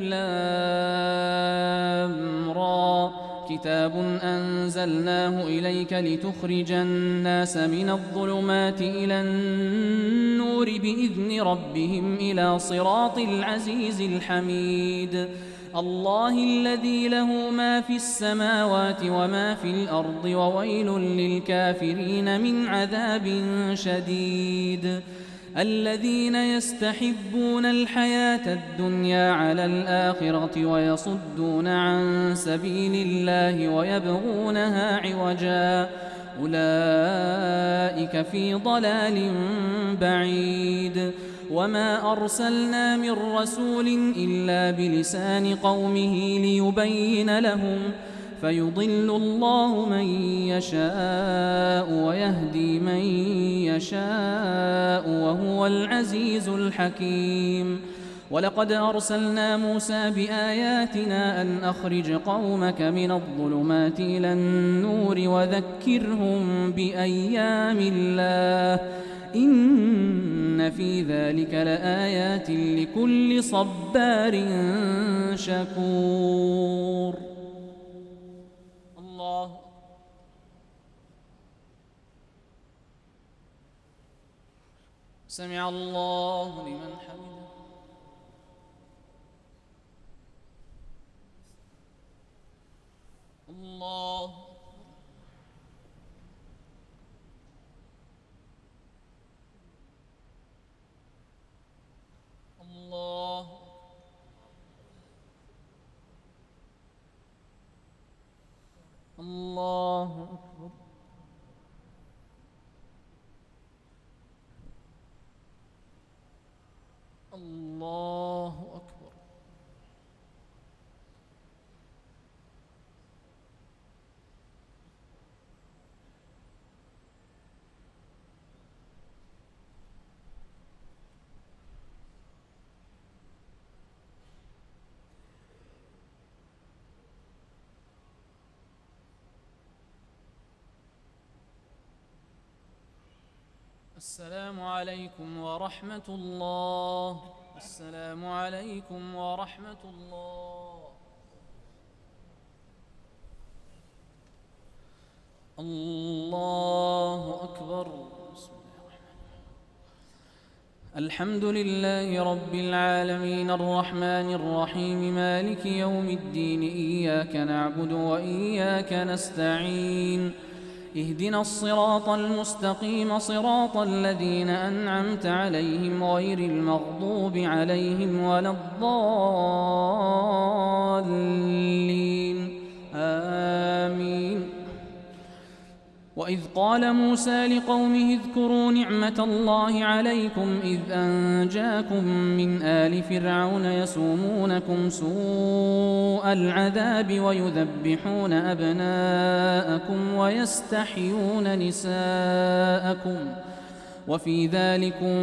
لام را كتاب أنزلناه إليك لتخرج الناس من الظلمات إلى النور بإذن ربهم إلى صراط العزيز الحميد. الله الذي له ما في السماوات وما في الأرض وويل للكافرين من عذاب شديد. الذين يستحبون الحياة الدنيا على الآخرة ويصدون عن سبيل الله ويبغونها عوجا أولئك في ضلال بعيد. وما أرسلنا من رسول إلا بلسان قومه ليبين لهم فيضل الله من يشاء ويهدي من يشاء وهو العزيز الحكيم. ولقد أرسلنا موسى بآياتنا أن أخرج قومك من الظلمات إلى النور وذكرهم بأيام الله إن في ذلك لآيات لكل صبار شكور. الله سمع الله لمن حمده. الله الله الله أكبر. الله أكبر. السلام عليكم ورحمة الله. السلام عليكم ورحمة الله. الله أكبر. بسم الله الرحمن الرحيم. الحمد لله رب العالمين الرحمن الرحيم مالك يوم الدين إياك نعبد وإياك نستعين اهدنا الصراط المستقيم صراط الذين أنعمت عليهم غير المغضوب عليهم ولا الضالين آمين. وإذ قال موسى لقومه اذكروا نعمة الله عليكم إذ أنجاكم من آل فرعون يسومونكم سوء العذاب ويذبحون أبناءكم ويستحيون نساءكم وفي ذلكم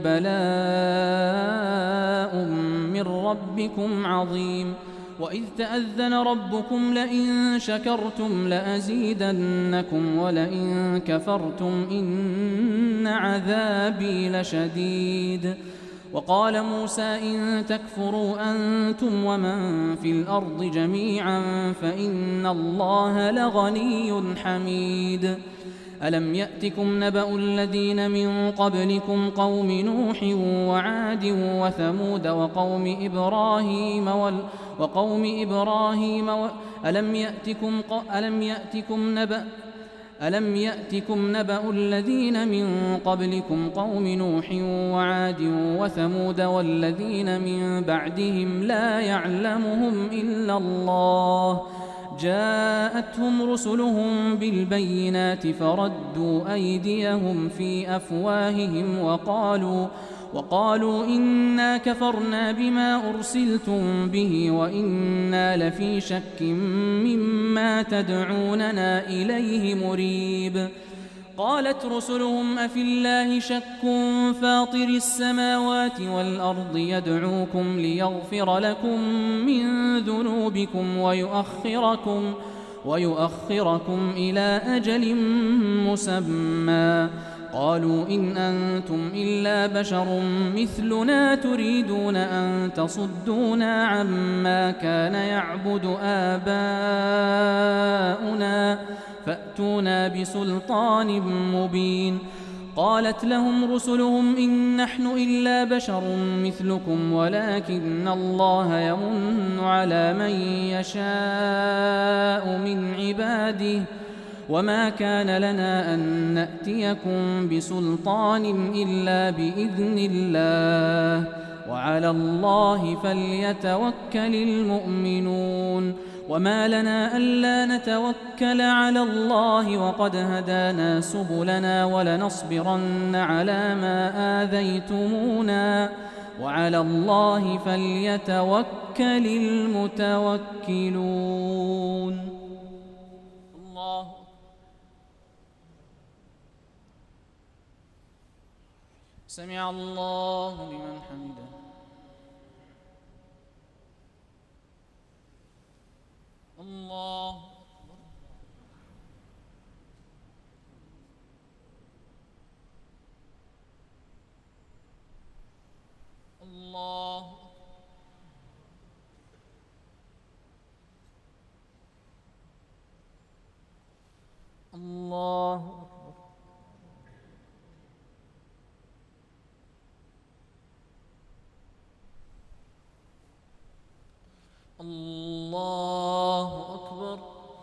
بلاء من ربكم عظيم. وإذ تأذن ربكم لئن شكرتم لأزيدنكم ولئن كفرتم إن عذابي لشديد. وقال موسى إن تكفروا أنتم ومن في الأرض جميعا فإن الله لغني حميد. ألم يأتكم نبأ الذين من قبلكم قوم نوح وعاد وثمود وقوم إبراهيم وال وقوم إبراهيم و ألم يأتكم ألم يأتكم نبأ ألم يأتكم نبأ الذين من قبلكم قوم نوح وعاد وثمود والذين من بعدهم لا يعلمهم إلا الله جاءتهم رسلهم بالبينات فردوا أيديهم في أفواههم وقالوا وقالوا إنا كفرنا بما أرسلتم به وإنا لفي شك مما تدعوننا إليه مريب. قالت رسلهم أفي الله شك فاطر السماوات والأرض يدعوكم ليغفر لكم من ذنوبكم ويؤخركم, ويؤخركم إلى أجل مسمى. قالوا إن أنتم إلا بشر مثلنا تريدون أن تصدونا عما كان يعبد آباؤنا فأتونا بسلطان مبين. قالت لهم رسلهم إن نحن إلا بشر مثلكم ولكن الله يمن على من يشاء من عباده وما كان لنا أن نأتيكم بسلطان إلا بإذن الله وعلى الله فليتوكل المؤمنون. وما لنا ألا نتوكل على الله وقد هدانا سبلنا ولنصبرن على ما آذيتمونا وعلى الله فليتوكل المتوكلون. الله سمع الله لمن حمده. الله أكبر. الله الله أكبر. الله أكبر.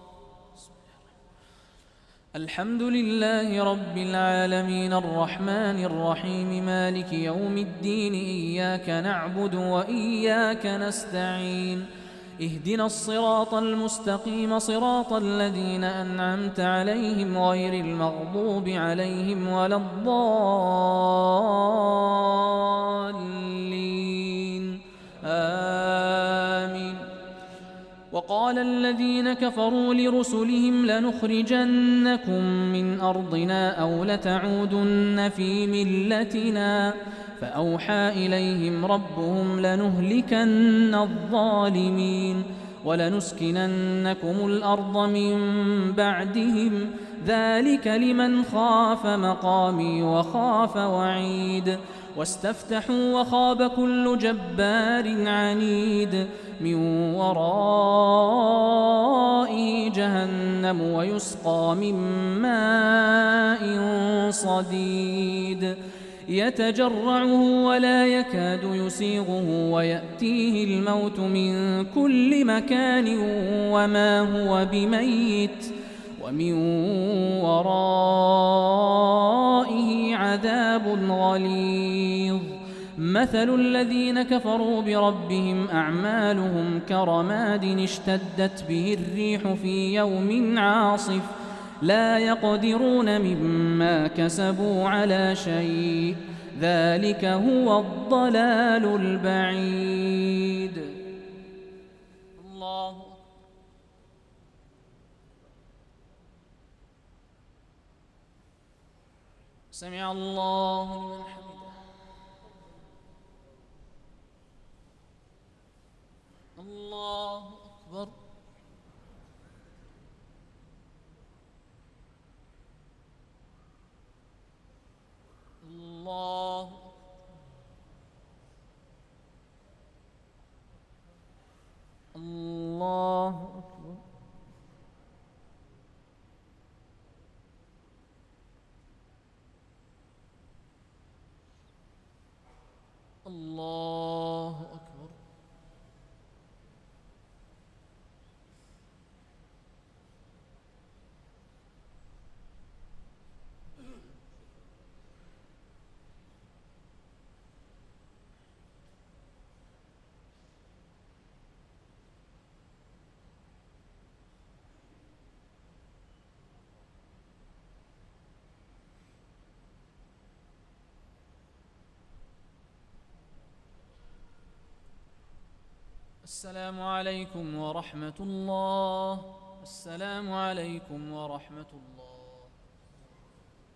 الحمد لله رب العالمين الرحمن الرحيم مالك يوم الدين إياك نعبد وإياك نستعين اهدنا الصراط المستقيم صراط الذين أنعمت عليهم غير المغضوب عليهم ولا الضالين آمين. وقال الذين كفروا لرسلهم لنخرجنكم من أرضنا أو لتعودن في ملتنا فأوحى إليهم ربهم لنهلكن الظالمين ولنسكننكم الأرض من بعدهم ذلك لمن خاف مقامي وخاف وعيد. واستفتحوا وخاب كل جبار عنيد من ورائه جهنم ويسقى من ماء صديد يتجرعه ولا يكاد يسيغه ويأتيه الموت من كل مكان وما هو بميت ومن ورائه عذاب غليظ. مثل الذين كفروا بربهم أعمالهم كرماد اشتدت به الريح في يوم عاصف لا يقدرون مما كسبوا على شيء ذلك هو الضلال البعيد. الله سمع الله لمن حمده. الله أكبر. الله الله أكبر. الله أكبر. السلام عليكم ورحمة الله. السلام عليكم ورحمة الله.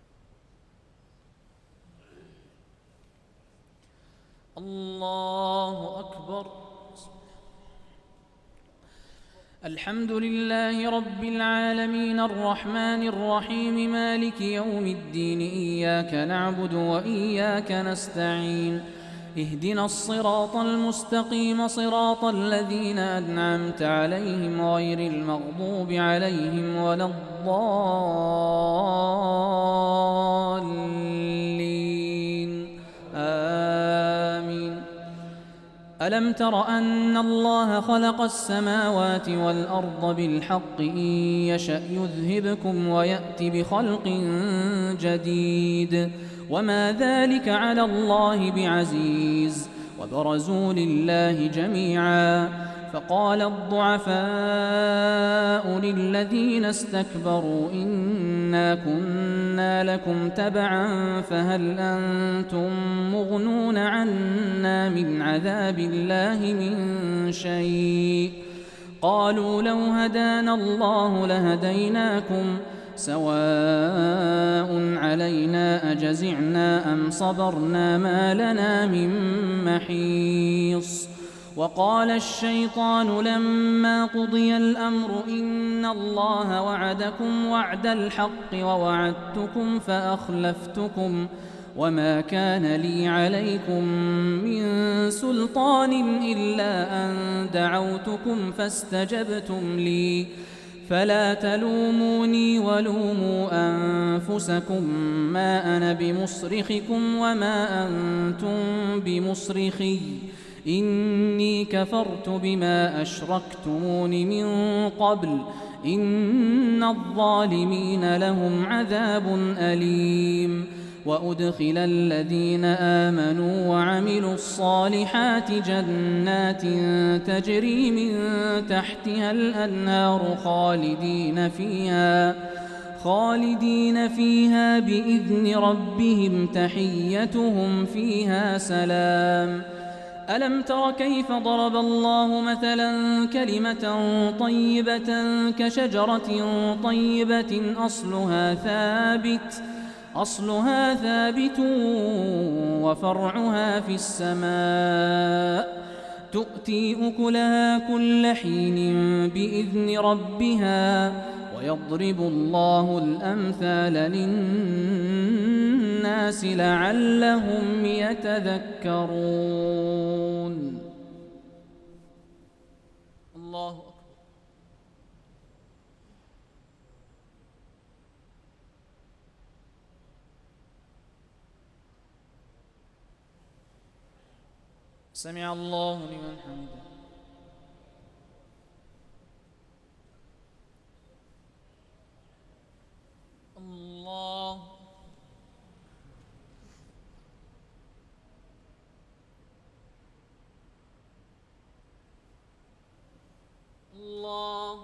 الله أكبر. الحمد لله رب العالمين الرحمن الرحيم مالك يوم الدين إياك نعبد وإياك نستعين اهدنا الصراط المستقيم صراط الذين أنعمت عليهم غير المغضوب عليهم ولا الضالين آمين. ألم تر أن الله خلق السماوات والأرض بالحق إن يشأ يذهبكم ويأت بخلق جديد وما ذلك على الله بعزيز. وبرزوا لله جميعا فقال الضعفاء للذين استكبروا إنا كنا لكم تبعا فهل أنتم مغنون عنا من عذاب الله من شيء قالوا لو هدانا الله لهديناكم سواء علينا أجزعنا أم صبرنا ما لنا من محيص. وقال الشيطان لما قضي الأمر إن الله وعدكم وعد الحق ووعدتكم فأخلفتكم وما كان لي عليكم من سلطان إلا أن دعوتكم فاستجبتم لي فلا تلوموني ولوموا أنفسكم ما أنا بمصرخكم وما أنتم بمصرخي إني كفرت بما أشركتمون من قبل إن الظالمين لهم عذاب أليم. وأدخل الذين آمنوا وعملوا الصالحات جنات تجري من تحتها الأنهار خالدين فيها خالدين فيها بإذن ربهم تحيتهم فيها سلام. ألم تر كيف ضرب الله مثلا كلمة طيبة كشجرة طيبة أصلها ثابت أصلها ثابت وفرعها في السماء تؤتي أكلها كل حين بإذن ربها ويضرب الله الأمثال للناس لعلهم يتذكرون. الله أكبر. سمع الله لمن حمده. الله الله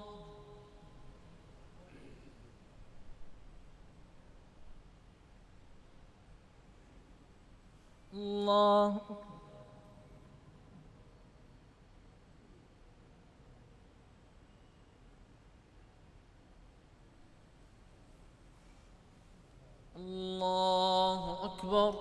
الله الله أكبر.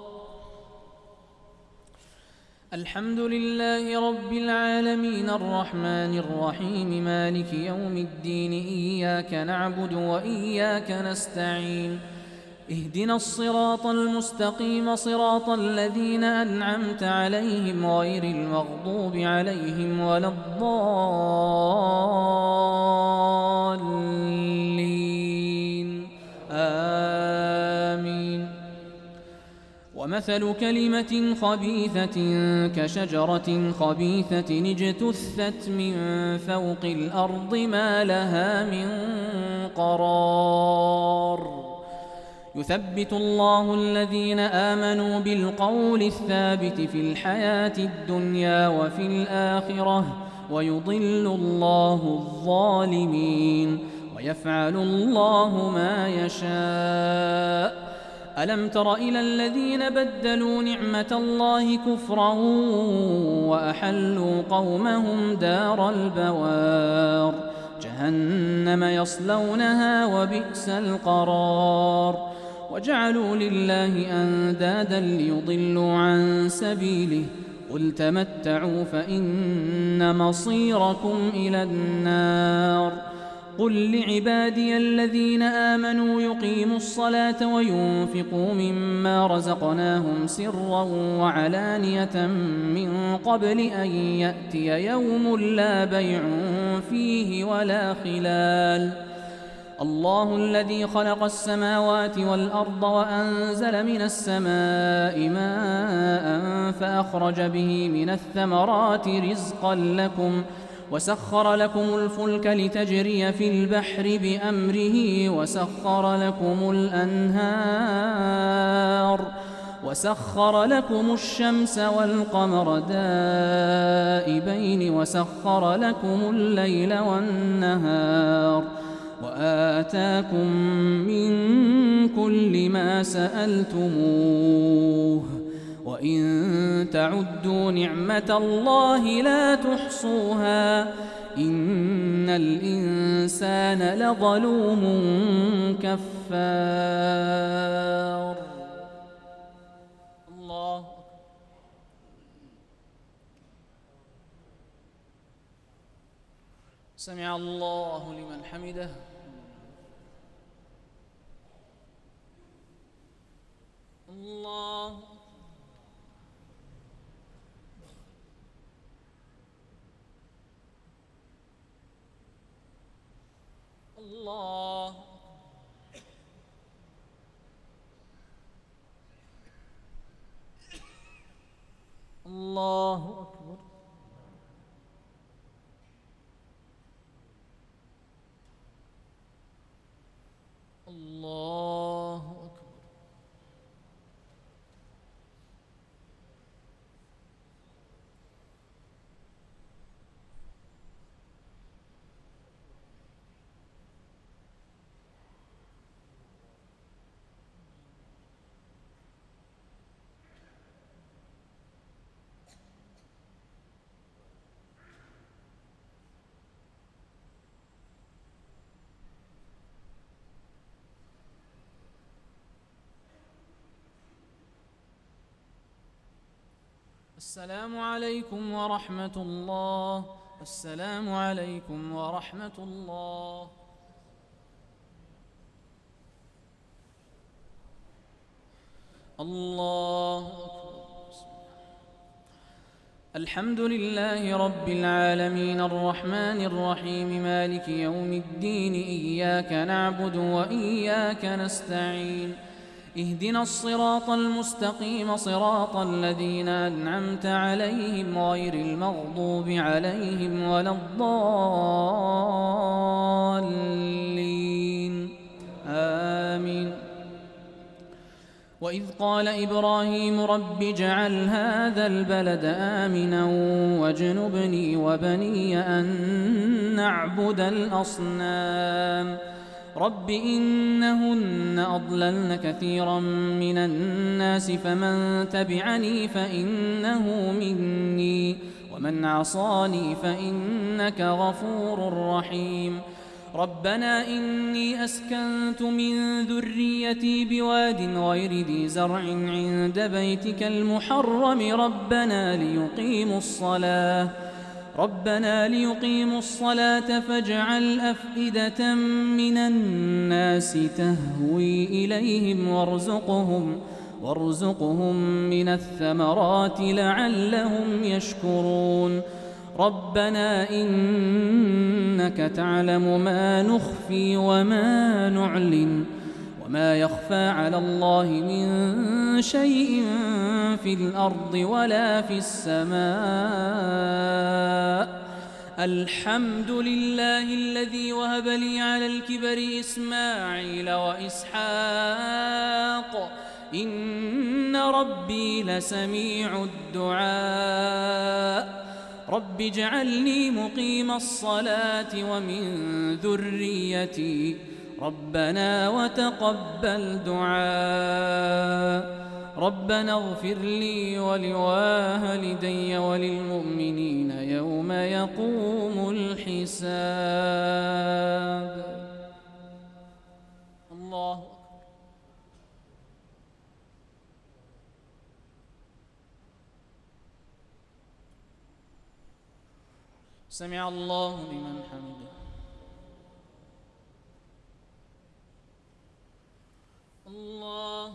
الحمد لله رب العالمين الرحمن الرحيم مالك يوم الدين إياك نعبد وإياك نستعين اهدنا الصراط المستقيم صراط الذين أنعمت عليهم غير المغضوب عليهم ولا الضالين آمين. ومثل كلمة خبيثة كشجرة خبيثة اجتثت من فوق الأرض ما لها من قرار يثبت الله الذين آمنوا بالقول الثابت في الحياة الدنيا وفي الآخرة ويضل الله الظالمين ويفعل الله ما يشاء. ألم تر إلى الذين بدلوا نعمة الله كفرا وأحلوا قومهم دار البوار جهنم يصلونها وبئس القرار وجعلوا لله أندادا ليضلوا عن سبيله قل تمتعوا فإن مصيركم إلى النار قل لعبادي الذين آمنوا يقيموا الصلاة وينفقوا مما رزقناهم سرا وعلانية من قبل أن يأتي يوم لا بيع فيه ولا خلال الله الذي خلق السماوات والأرض وأنزل من السماء ماء فأخرج به من الثمرات رزقا لكم وسخر لكم الفلك لتجري في البحر بأمره وسخر لكم الأنهار وسخر لكم الشمس والقمر دائبين وسخر لكم الليل والنهار وآتاكم من كل ما سألتموه وإن تعدوا نعمة الله لا تحصوها إن الإنسان لظلوم كفار. الله سمع الله لمن حمده. الله الله الله أكبر. الله أكبر. السلام عليكم ورحمة الله. السلام عليكم ورحمة الله. الله أكبر. الحمد لله رب العالمين الرحمن الرحيم مالك يوم الدين إياك نعبد وإياك نستعين اهدنا الصراط المستقيم صراط الذين أنعمت عليهم غير المغضوب عليهم ولا الضالين آمين. وإذ قال إبراهيم رب اجعل هذا البلد آمنا واجنبني وبني أن نعبد الأصنام رب إنهن أضللن كثيرا من الناس فمن تبعني فإنه مني ومن عصاني فإنك غفور رحيم. ربنا إني أسكنت من ذريتي بواد غير ذي زرع عند بيتك المحرم ربنا ليقيموا الصلاة ربنا ليقيموا الصلاة فاجعل أفئدة من الناس تهوي إليهم وارزقهم وارزقهم من الثمرات لعلهم يشكرون. ربنا إنك تعلم ما نخفي وما نعلن وما يخفى على الله من شيء في الأرض ولا في السماء. الحمد لله الذي وهب لي على الكبر إسماعيل وإسحاق إن ربي لسميع الدعاء. رب اجعلني مقيم الصلاة ومن ذريتي ربنا وتقبل دعاء. ربنا اغفر لي ولوالدي وللمؤمنين يوم يقوم الحساب. الله سمع الله لمن حمده. الله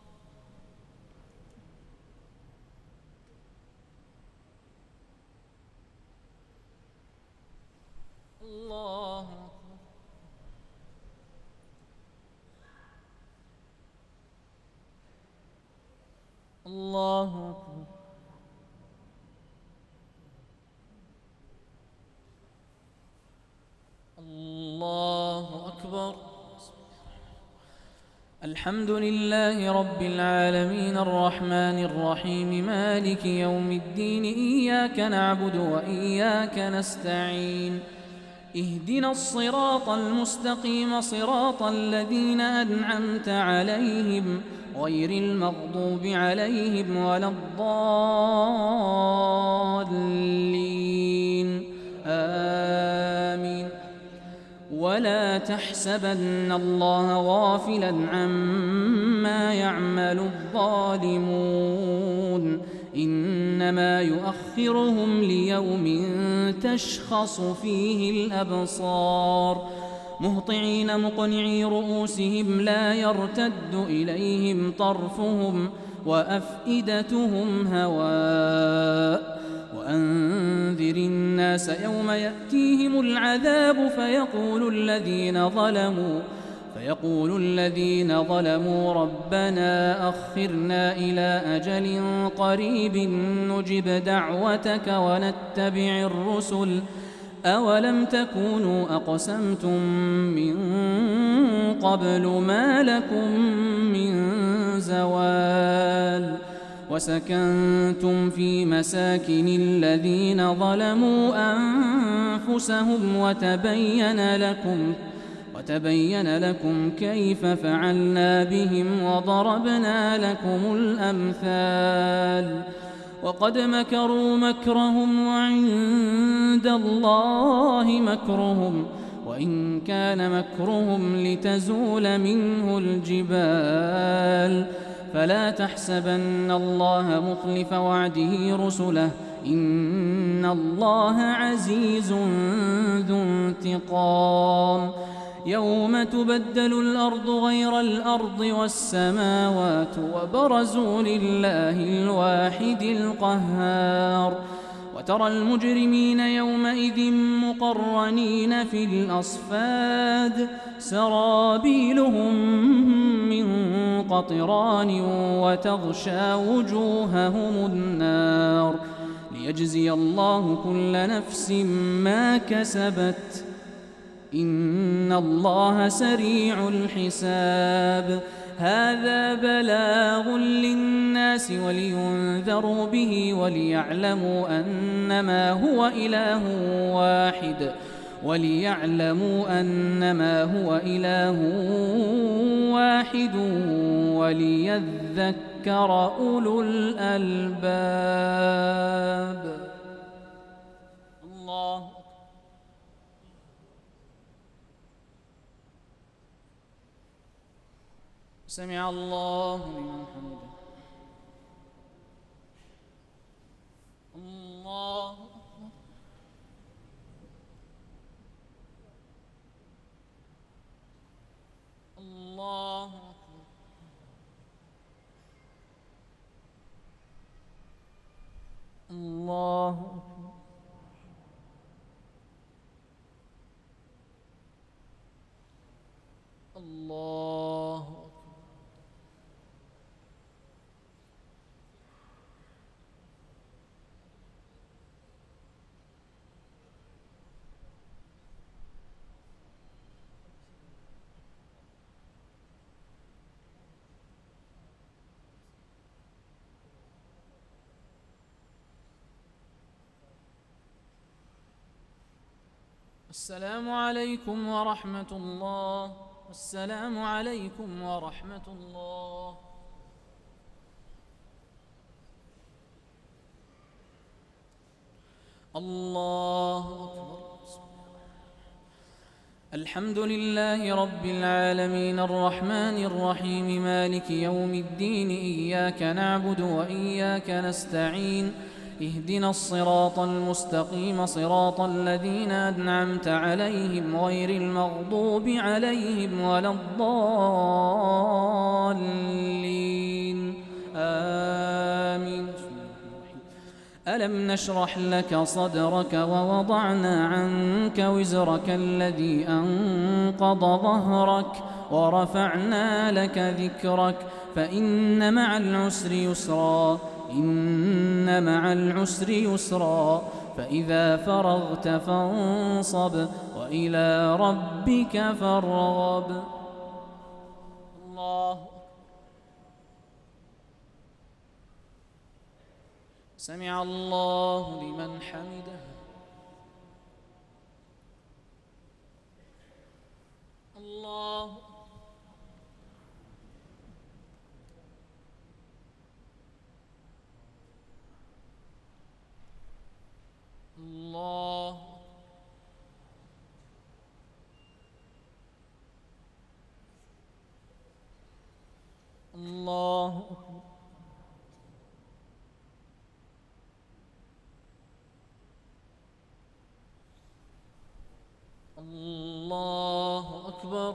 الله الله أكبر. الله أكبر. الحمد لله رب العالمين الرحمن الرحيم مالك يوم الدين إياك نعبد وإياك نستعين اهدنا الصراط المستقيم صراط الذين أنعمت عليهم غير المغضوب عليهم ولا الضالين آمين. ولا تحسبن الله غافلا عما يعمل الظالمون إنما يؤخرهم ليوم تشخص فيه الأبصار مهطعين مقنعي رؤوسهم لا يرتد إليهم طرفهم وأفئدتهم هواء وأنذر الناس يوم يأتيهم العذاب فيقول الذين ظلموا فيقول الذين ظلموا ربنا أخرنا إلى أجل قريب نجب دعوتك ونتبع الرسل أولم تكونوا أقسمتم من قبل ما لكم من زوال وسكنتم في مساكن الذين ظلموا أنفسهم وتبين لكم وتبين لكم كيف فعلنا بهم وضربنا لكم الأمثال وقد مكروا مكرهم وعند الله مكرهم وإن كان مكرهم لتزول منه الجبال فلا تحسبن الله مخلف وعده رسله إن الله عزيز ذو انتقام يوم تبدل الأرض غير الأرض والسماوات وبرزوا لله الواحد القهار وترى المجرمين يومئذ مقرنين في الأصفاد سرابيلهم من قطران وتغشى وجوههم النار ليجزي الله كل نفس ما كسبت إن الله سريع الحساب هذا بلاغ للناس ولينذروا به وليعلموا أنما هو إله واحد وليعلموا أنما هو إله واحد وليذكر أولو الألباب. الله سمع الله لمن حمده. الله الله الله الله السلام عليكم ورحمة الله. السلام عليكم ورحمة الله. الله أكبر. الحمد لله رب العالمين الرحمن الرحيم مالك يوم الدين إياك نعبد وإياك نستعين اهدنا الصراط المستقيم صراط الذين أنعمت عليهم غير المغضوب عليهم ولا الضالين آمين. ألم نشرح لك صدرك ووضعنا عنك وزرك الذي أنقض ظهرك ورفعنا لك ذكرك فإن مع العسر يسرا إن مع العسر يسرا فإذا فرغت فانصب وإلى ربك فارغب. الله سمع الله لمن حمده. الله الله الله الله أكبر.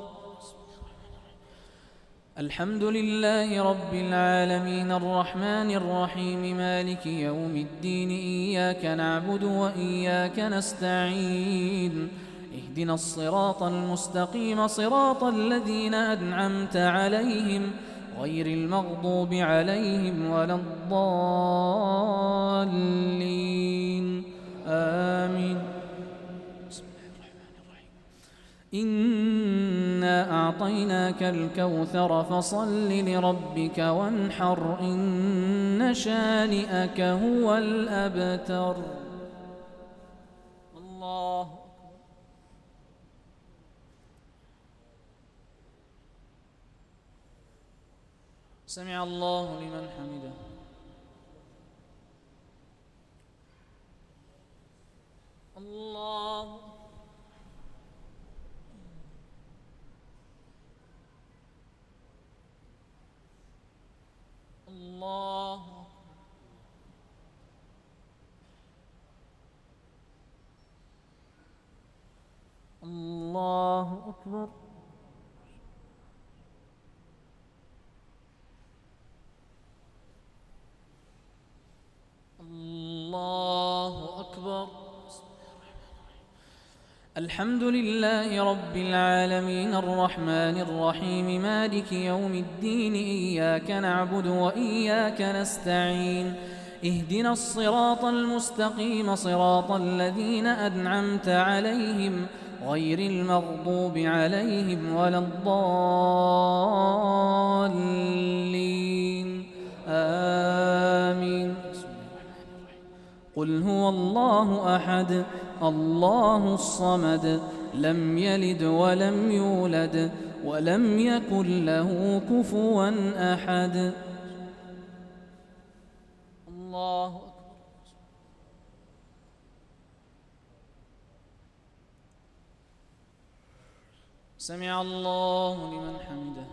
الحمد لله رب العالمين الرحمن الرحيم مالك يوم الدين إياك نعبد وإياك نستعين اهدنا الصراط المستقيم صراط الذين أنعمت عليهم غير المغضوب عليهم ولا الضالين آمين. إنا أعطيناك الكوثر فصل لربك وانحر إن شانئك هو الأبتر. الله سمع الله لمن حمده. الله الله الله أكبر. الله أكبر. الحمد لله رب العالمين الرحمن الرحيم مالك يوم الدين إياك نعبد وإياك نستعين اهدنا الصراط المستقيم صراط الذين أنعمت عليهم غير المغضوب عليهم ولا الضالين آمين. قل هو الله أحد الله الصمد لم يلد ولم يولد ولم يكن له كفوا أحد. الله أكبر. سمع الله لمن حمده.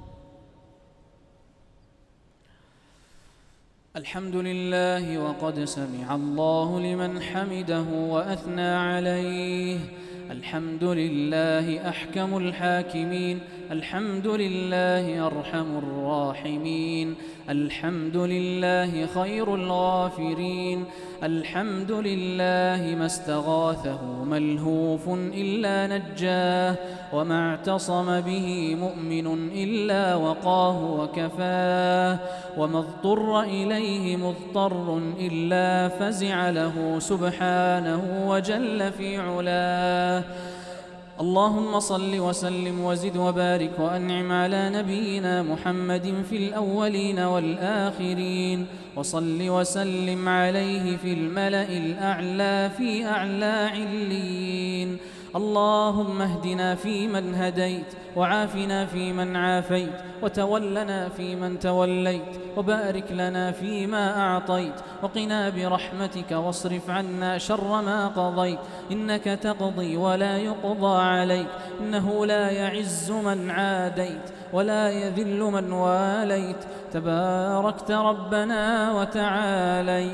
الحمد لله وقد سمع الله لمن حمده وأثنى عليه. الحمد لله أحكم الحاكمين الحمد لله أرحم الراحمين الحمد لله خير الغافرين الحمد لله ما استغاثه ملهوف إلا نجاه وما اعتصم به مؤمن إلا وقاه وكفاه وما اضطر إليه مضطر إلا فزع له سبحانه وجل في علاه. اللهم صل وسلم وزد وبارك وأنعم على نبينا محمد في الأولين والآخرين وصل وسلم عليه في الملأ الأعلى في أعلى عليين. اللهم اهدنا فيمن هديت وعافنا فيمن عافيت وتولنا فيمن توليت وبارك لنا فيما أعطيت وقنا برحمتك واصرف عنا شر ما قضيت إنك تقضي ولا يقضى عليك إنه لا يعز من عاديت ولا يذل من واليت تباركت ربنا وتعاليت.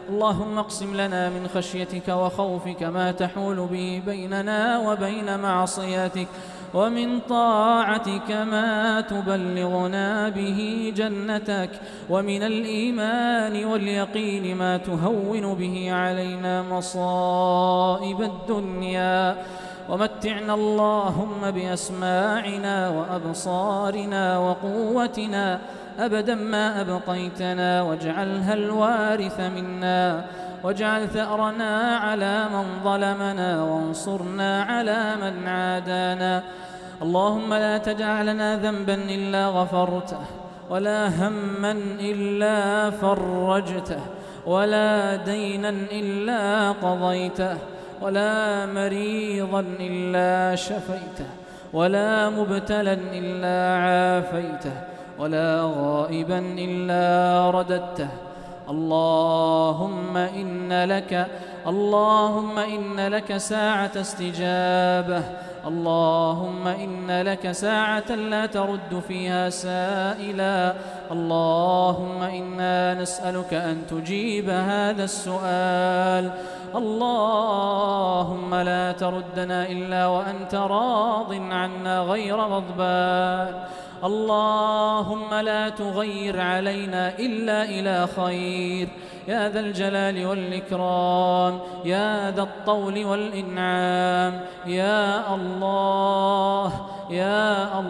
اللهم اقسم لنا من خشيتك وخوفك ما تحول به بيننا وبين معصيتك، ومن طاعتك ما تبلغنا به جنتك، ومن الإيمان واليقين ما تهون به علينا مصائب الدنيا، ومتعنا اللهم بأسماعنا وأبصارنا وقوتنا أبدا ما أبقيتنا، واجعلها الوارث منا، واجعل ثأرنا على من ظلمنا، وانصرنا على من عادانا. اللهم لا تدع لنا ذنبا إلا غفرته، ولا هما إلا فرجته، ولا دينا إلا قضيته، ولا مريضا إلا شفيته، ولا مبتلا إلا عافيته، ولا غائبا إلا رددته. اللهم إن لك اللهم إن لك ساعة استجابة، اللهم إن لك ساعة لا ترد فيها سائلا. اللهم إنا نسألك أن تجيب هذا السؤال. اللهم لا تردنا إلا وأنت راض عنا غير غضبان. اللهم لا تغير علينا إلا إلى خير، يا ذا الجلال والإكرام، يا ذا الطول والإنعام، يا الله يا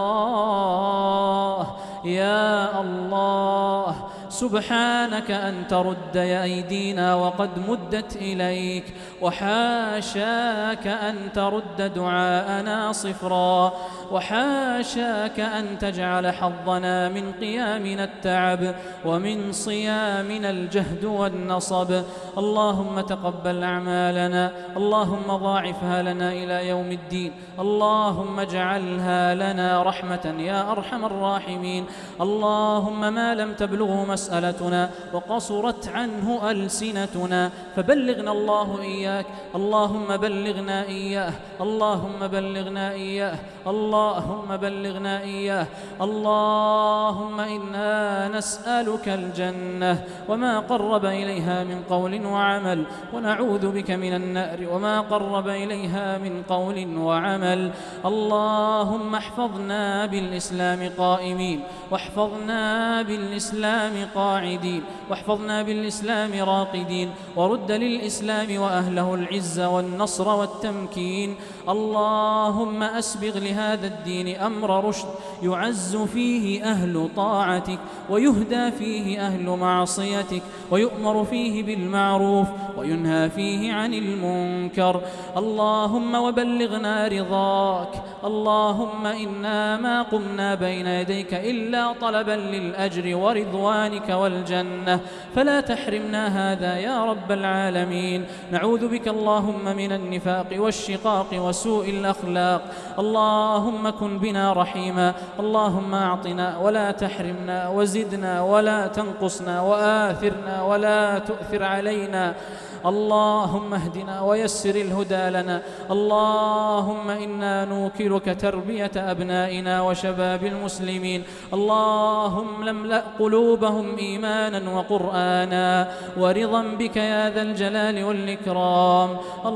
الله يا الله. سبحانك أن ترد أيدينا وقد مدت إليك، وحاشاك أن ترد دعاءنا صفرا، وحاشاك أن تجعل حظنا من قيامنا التعب، ومن صيامنا الجهد والنصب. اللهم تقبل أعمالنا، اللهم ضاعفها لنا إلى يوم الدين، اللهم اجعلها لنا رحمة يا أرحم الراحمين. اللهم ما لم تبلغه مسألتنا وقصرت عنه ألسنتنا فبلغنا الله إياك، اللهم بلغنا إياه، اللهم بلغنا إياه، اللهم بلغنا إياه. اللهم إنا نسألك الجنة وما قرب إليها من قول وعمل، ونعوذ بك من النار وما قرب إليها من قول وعمل. اللهم احفظنا بالإسلام قائمين، واحفظنا بالإسلام قاعدين، واحفظنا بالإسلام راقدين، ورد للإسلام وأهله العز والنصر والتمكين. اللهم أسبغ لهذا الدين أمر رشد يعز فيه أهل طاعتك، ويهدى فيه أهل معصيتك، ويؤمر فيه بالمعروف وينهى فيه عن المنكر. اللهم وبلغنا رضاك. اللهم إنا ما قمنا بين يديك إلا طلبا للأجر ورضوانك والجنة، فلا تحرمنا هذا يا رب العالمين. نعوذ بك اللهم من النفاق والشقاق وسوء الأخلاق. اللهم كن بنا رحيما، اللهم أعطنا ولا تحرمنا، وزدنا ولا تنقصنا، وآثرنا ولا تؤثر علينا. اللهم اهدنا ويسر الهدى لنا. اللهم إنا نوكلك تربية أبنائنا وشباب المسلمين. اللهم لملأ قلوبهم إيمانا وقرآنا ورضا بك يا ذا الجلال والإكرام.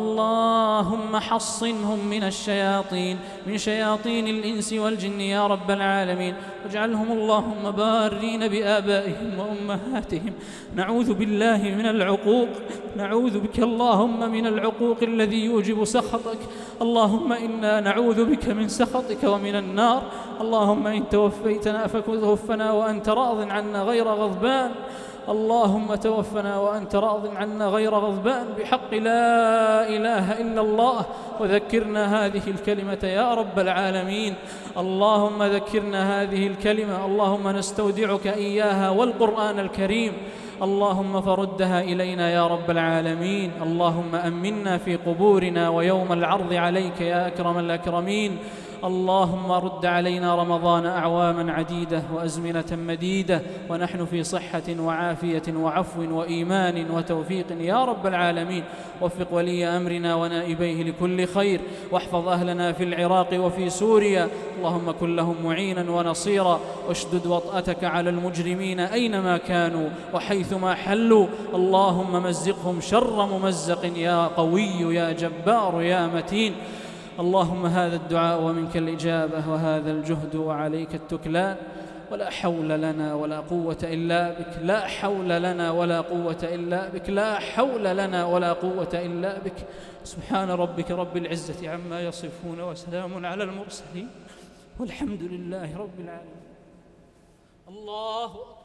اللهم حصنهم من الشياطين، من شياطين الإنس والجن يا رب العالمين، واجعلهم اللهم بارين بآبائهم وأمهاتهم. نعوذ بالله من العقوق، نعوذ بك اللهم من العقوق الذي يوجب سخطك. اللهم إنا نعوذ بك من سخطك ومن النار. اللهم إن توفيتنا فتوفنا وأنت راض عنا غير غضبان. اللهم توفنا وأنت راض عنا غير غضبان بحق لا إله إلا الله. وذكرنا هذه الكلمة يا رب العالمين. اللهم ذكرنا هذه الكلمة، اللهم نستودعك إياها والقرآن الكريم. اللهم فردها إلينا يا رب العالمين. اللهم أمنا في قبورنا ويوم العرض عليك يا أكرم الأكرمين. اللهم رد علينا رمضان أعواما عديدة وأزمنة مديدة ونحن في صحة وعافية وعفو وإيمان وتوفيق يا رب العالمين. وفق ولي أمرنا ونائبيه لكل خير، واحفظ أهلنا في العراق وفي سوريا، اللهم كن لهم معينا ونصيرا، واشدد وطأتك على المجرمين أينما كانوا وحيثما حلوا، اللهم مزقهم شر ممزق يا قوي يا جبار يا متين. اللهم هذا الدعاء ومنك الإجابة، وهذا الجهد وعليك التكلان، ولا حول لنا ولا قوة إلا بك، لا حول لنا ولا قوة إلا بك، لا حول لنا ولا قوة إلا بك. سبحان ربك رب العزة عما يصفون، وسلام على المرسلين، والحمد لله رب العالمين. الله أكبر.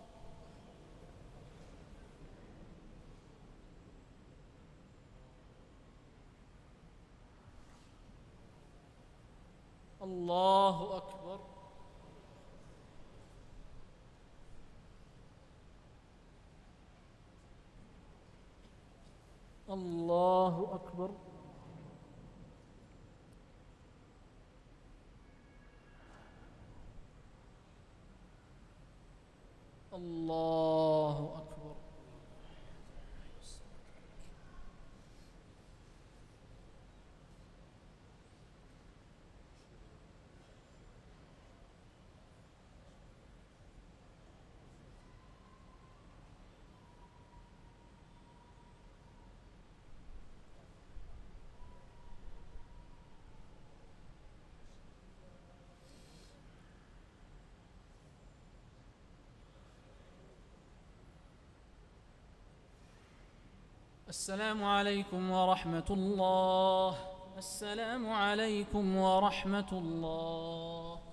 الله أكبر. الله أكبر. الله أكبر. السلام عليكم ورحمة الله. السلام عليكم ورحمة الله.